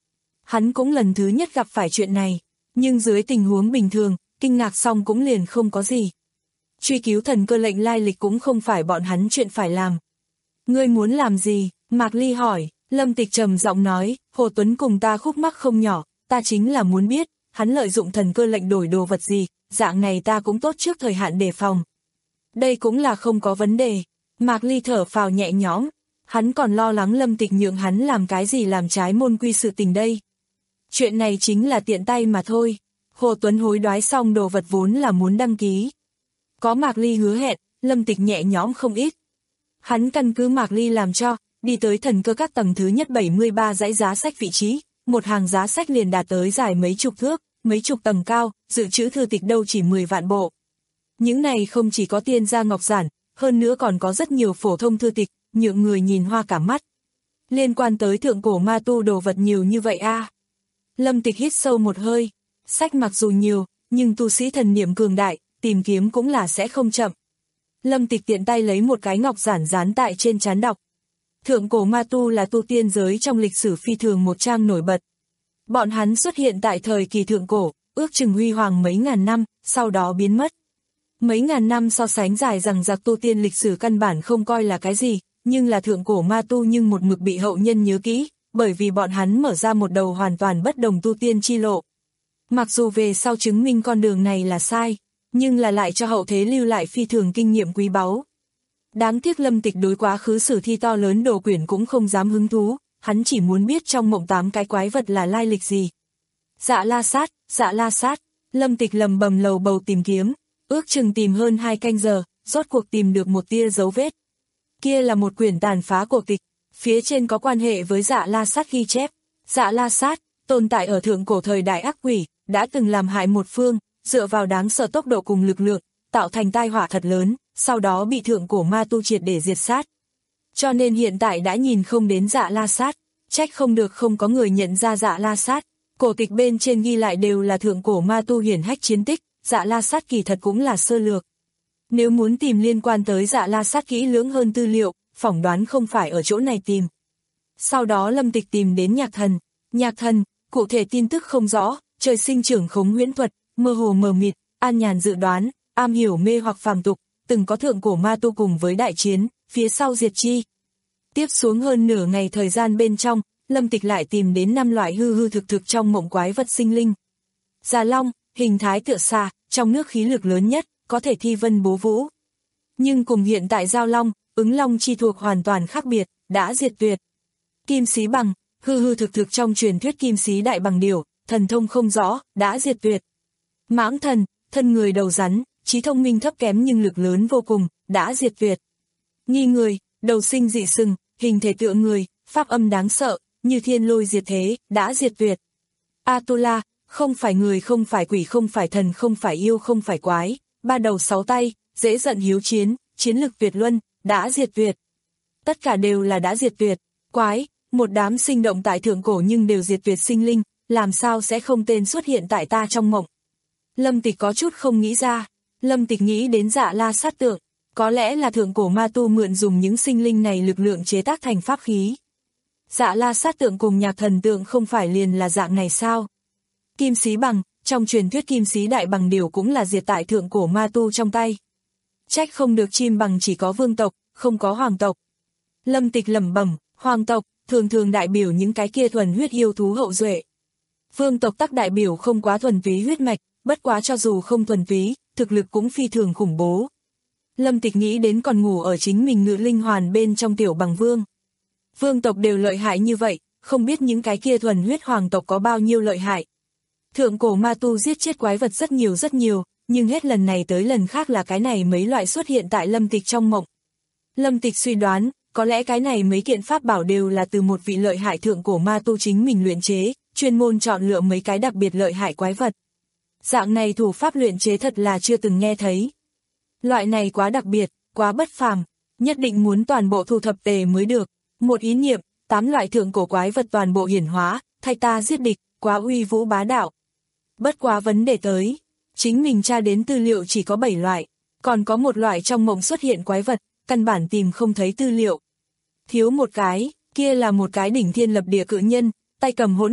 Hắn cũng lần thứ nhất gặp phải chuyện này, nhưng dưới tình huống bình thường, kinh ngạc xong cũng liền không có gì. Truy cứu thần cơ lệnh lai lịch cũng không phải bọn hắn chuyện phải làm. Ngươi muốn làm gì? Mạc Ly hỏi. Lâm Tịch trầm giọng nói, Hồ Tuấn cùng ta khúc mắc không nhỏ, ta chính là muốn biết, hắn lợi dụng thần cơ lệnh đổi đồ vật gì, dạng này ta cũng tốt trước thời hạn đề phòng. Đây cũng là không có vấn đề. Mạc Ly thở phào nhẹ nhõm, hắn còn lo lắng Lâm Tịch nhượng hắn làm cái gì làm trái môn quy sự tình đây. Chuyện này chính là tiện tay mà thôi. Hồ Tuấn hối đoái xong đồ vật vốn là muốn đăng ký. Có Mạc Ly hứa hẹn, Lâm Tịch nhẹ nhõm không ít. Hắn căn cứ Mạc Ly làm cho, đi tới thần cơ các tầng thứ nhất bảy mươi ba dãy giá sách vị trí, một hàng giá sách liền đạt tới dài mấy chục thước, mấy chục tầng cao, dự trữ thư tịch đâu chỉ mười vạn bộ. Những này không chỉ có tiên gia ngọc giản, hơn nữa còn có rất nhiều phổ thông thư tịch, nhượng người nhìn hoa cả mắt. Liên quan tới thượng cổ ma tu đồ vật nhiều như vậy a. À. Lâm Tịch hít sâu một hơi, sách mặc dù nhiều, nhưng tu sĩ thần niệm cường đại, tìm kiếm cũng là sẽ không chậm. Lâm Tịch tiện tay lấy một cái ngọc giản dán tại trên trán đọc. Thượng cổ ma tu là tu tiên giới trong lịch sử phi thường một trang nổi bật. Bọn hắn xuất hiện tại thời kỳ thượng cổ, ước chừng huy hoàng mấy ngàn năm, sau đó biến mất. Mấy ngàn năm so sánh dài rằng giặc tu tiên lịch sử căn bản không coi là cái gì, nhưng là thượng cổ ma tu nhưng một mực bị hậu nhân nhớ kỹ, bởi vì bọn hắn mở ra một đầu hoàn toàn bất đồng tu tiên chi lộ. Mặc dù về sau chứng minh con đường này là sai, nhưng là lại cho hậu thế lưu lại phi thường kinh nghiệm quý báu. Đáng tiếc Lâm Tịch đối quá khứ sử thi to lớn đồ quyển cũng không dám hứng thú, hắn chỉ muốn biết trong mộng tám cái quái vật là lai lịch gì. Dạ la sát, dạ la sát, Lâm Tịch lầm bầm lầu bầu tìm kiếm, ước chừng tìm hơn hai canh giờ, rốt cuộc tìm được một tia dấu vết. Kia là một quyển tàn phá cổ tịch, phía trên có quan hệ với dạ la sát ghi chép. Dạ la sát, tồn tại ở thượng cổ thời đại ác quỷ, đã từng làm hại một phương, dựa vào đáng sợ tốc độ cùng lực lượng, tạo thành tai họa thật lớn, sau đó bị thượng cổ ma tu triệt để diệt sát. Cho nên hiện tại đã nhìn không đến dạ la sát, trách không được không có người nhận ra dạ la sát. Cổ tịch bên trên ghi lại đều là thượng cổ ma tu hiển hách chiến tích, dạ la sát kỳ thật cũng là sơ lược. Nếu muốn tìm liên quan tới dạ la sát kỹ lưỡng hơn tư liệu, phỏng đoán không phải ở chỗ này tìm. Sau đó Lâm Tịch tìm đến nhạc thần. Nhạc thần, cụ thể tin tức không rõ, trời sinh trưởng khống huyễn thuật, mơ hồ mờ mịt, an nhàn dự đoán, am hiểu mê hoặc phàm tục, từng có thượng cổ ma tu cùng với đại chiến, phía sau diệt chi. Tiếp xuống hơn nửa ngày thời gian bên trong, Lâm Tịch lại tìm đến năm loại hư hư thực thực trong mộng quái vật sinh linh. Già long, hình thái tựa xà, trong nước khí lực lớn nhất, có thể thi vân bố vũ. Nhưng cùng hiện tại giao long, ứng long chi thuộc hoàn toàn khác biệt, đã diệt tuyệt. Kim xí bằng, hư hư thực thực trong truyền thuyết kim xí đại bằng điểu, thần thông không rõ, đã diệt tuyệt. Mãng thần, thân người đầu rắn, trí thông minh thấp kém nhưng lực lớn vô cùng, đã diệt tuyệt. Nghi người, đầu sinh dị sừng, hình thể tựa người, pháp âm đáng sợ, như thiên lôi diệt thế, đã diệt tuyệt. Atula, không phải người không phải quỷ không phải thần không phải yêu không phải quái, ba đầu sáu tay, dễ giận hiếu chiến, chiến lực tuyệt luân, đã diệt tuyệt. Tất cả đều là đã diệt tuyệt. Quái, một đám sinh động tại thượng cổ nhưng đều diệt tuyệt sinh linh, làm sao sẽ không tên xuất hiện tại ta trong mộng. Lâm Tịch có chút không nghĩ ra, Lâm Tịch nghĩ đến dạ la sát tượng, có lẽ là thượng cổ ma tu mượn dùng những sinh linh này lực lượng chế tác thành pháp khí. Dạ la sát tượng cùng nhạc thần tượng không phải liền là dạng này sao? Kim xí bằng, trong truyền thuyết kim xí đại bằng điểu cũng là diệt tại thượng cổ ma tu trong tay. Trách không được chim bằng chỉ có vương tộc, không có hoàng tộc. Lâm Tịch lẩm bẩm, hoàng tộc, thường thường đại biểu những cái kia thuần huyết yêu thú hậu duệ. Vương tộc tắc đại biểu không quá thuần túy huyết mạch, bất quá cho dù không thuần túy, thực lực cũng phi thường khủng bố. Lâm Tịch nghĩ đến còn ngủ ở chính mình ngự linh hoàn bên trong tiểu bằng vương. Vương tộc đều lợi hại như vậy, không biết những cái kia thuần huyết hoàng tộc có bao nhiêu lợi hại. Thượng cổ ma tu giết chết quái vật rất nhiều rất nhiều, nhưng hết lần này tới lần khác là cái này mấy loại xuất hiện tại Lâm Tịch trong mộng. Lâm Tịch suy đoán, có lẽ cái này mấy kiện pháp bảo đều là từ một vị lợi hại thượng cổ ma tu chính mình luyện chế, chuyên môn chọn lựa mấy cái đặc biệt lợi hại quái vật. Dạng này thủ pháp luyện chế thật là chưa từng nghe thấy. Loại này quá đặc biệt, quá bất phàm, nhất định muốn toàn bộ thu thập tề mới được. Một ý niệm, tám loại thượng cổ quái vật toàn bộ hiển hóa, thay ta giết địch, quá uy vũ bá đạo. Bất quá vấn đề tới, chính mình tra đến tư liệu chỉ có bảy loại, còn có một loại trong mộng xuất hiện quái vật, căn bản tìm không thấy tư liệu. Thiếu một cái, kia là một cái đỉnh thiên lập địa cự nhân, tay cầm hỗn độn,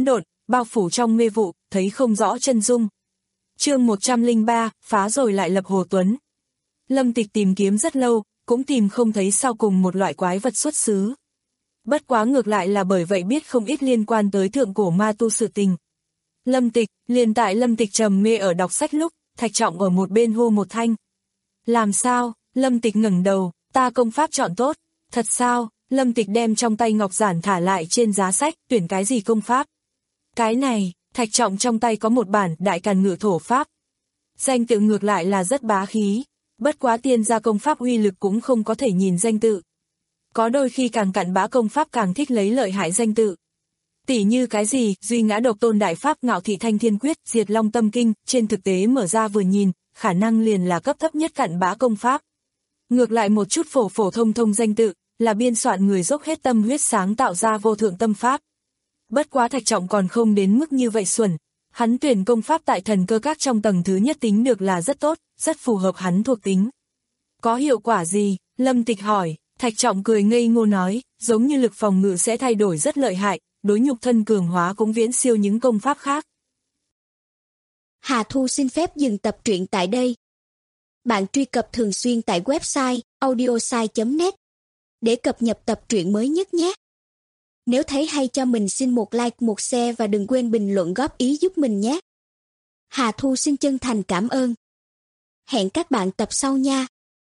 bao phủ trong mê vụ, thấy không rõ chân dung. Chương một trăm lẻ ba, phá rồi lại lập Hồ Tuấn. Lâm Tịch tìm kiếm rất lâu, cũng tìm không thấy sau cùng một loại quái vật xuất xứ. Bất quá ngược lại là bởi vậy biết không ít liên quan tới thượng cổ ma tu sự tình. Lâm Tịch, liền tại Lâm Tịch trầm mê ở đọc sách lúc, Thạch Trọng ở một bên hô một thanh. Làm sao? Lâm Tịch ngẩng đầu, ta công pháp chọn tốt. Thật sao? Lâm Tịch đem trong tay ngọc giản thả lại trên giá sách, tuyển cái gì công pháp? Cái này, Thạch Trọng trong tay có một bản Đại Càn Ngự Thổ Pháp. Danh tự ngược lại là rất bá khí, bất quá tiên gia công pháp uy lực cũng không có thể nhìn danh tự. Có đôi khi càng cặn bá công pháp càng thích lấy lợi hại danh tự. Tỉ như cái gì, duy ngã độc tôn đại pháp Ngạo Thị Thanh Thiên Quyết, Diệt Long Tâm Kinh, trên thực tế mở ra vừa nhìn, khả năng liền là cấp thấp nhất cặn bá công pháp. Ngược lại một chút phổ phổ thông thông danh tự, là biên soạn người dốc hết tâm huyết sáng tạo ra vô thượng tâm pháp. Bất quá Thạch Trọng còn không đến mức như vậy xuẩn, hắn tuyển công pháp tại Thần Cơ Các trong tầng thứ nhất tính được là rất tốt, rất phù hợp hắn thuộc tính. Có hiệu quả gì? Lâm Tịch hỏi. Thạch Trọng cười ngây ngô nói, giống như lực phòng ngự sẽ thay đổi rất lợi hại, đối nhục thân cường hóa cũng viễn siêu những công pháp khác. Hà Thu xin phép dừng tập truyện tại đây. Bạn truy cập thường xuyên tại website audiosai chấm net để cập nhật tập truyện mới nhất nhé. Nếu thấy hay cho mình xin một like, một share và đừng quên bình luận góp ý giúp mình nhé. Hà Thu xin chân thành cảm ơn. Hẹn các bạn tập sau nha.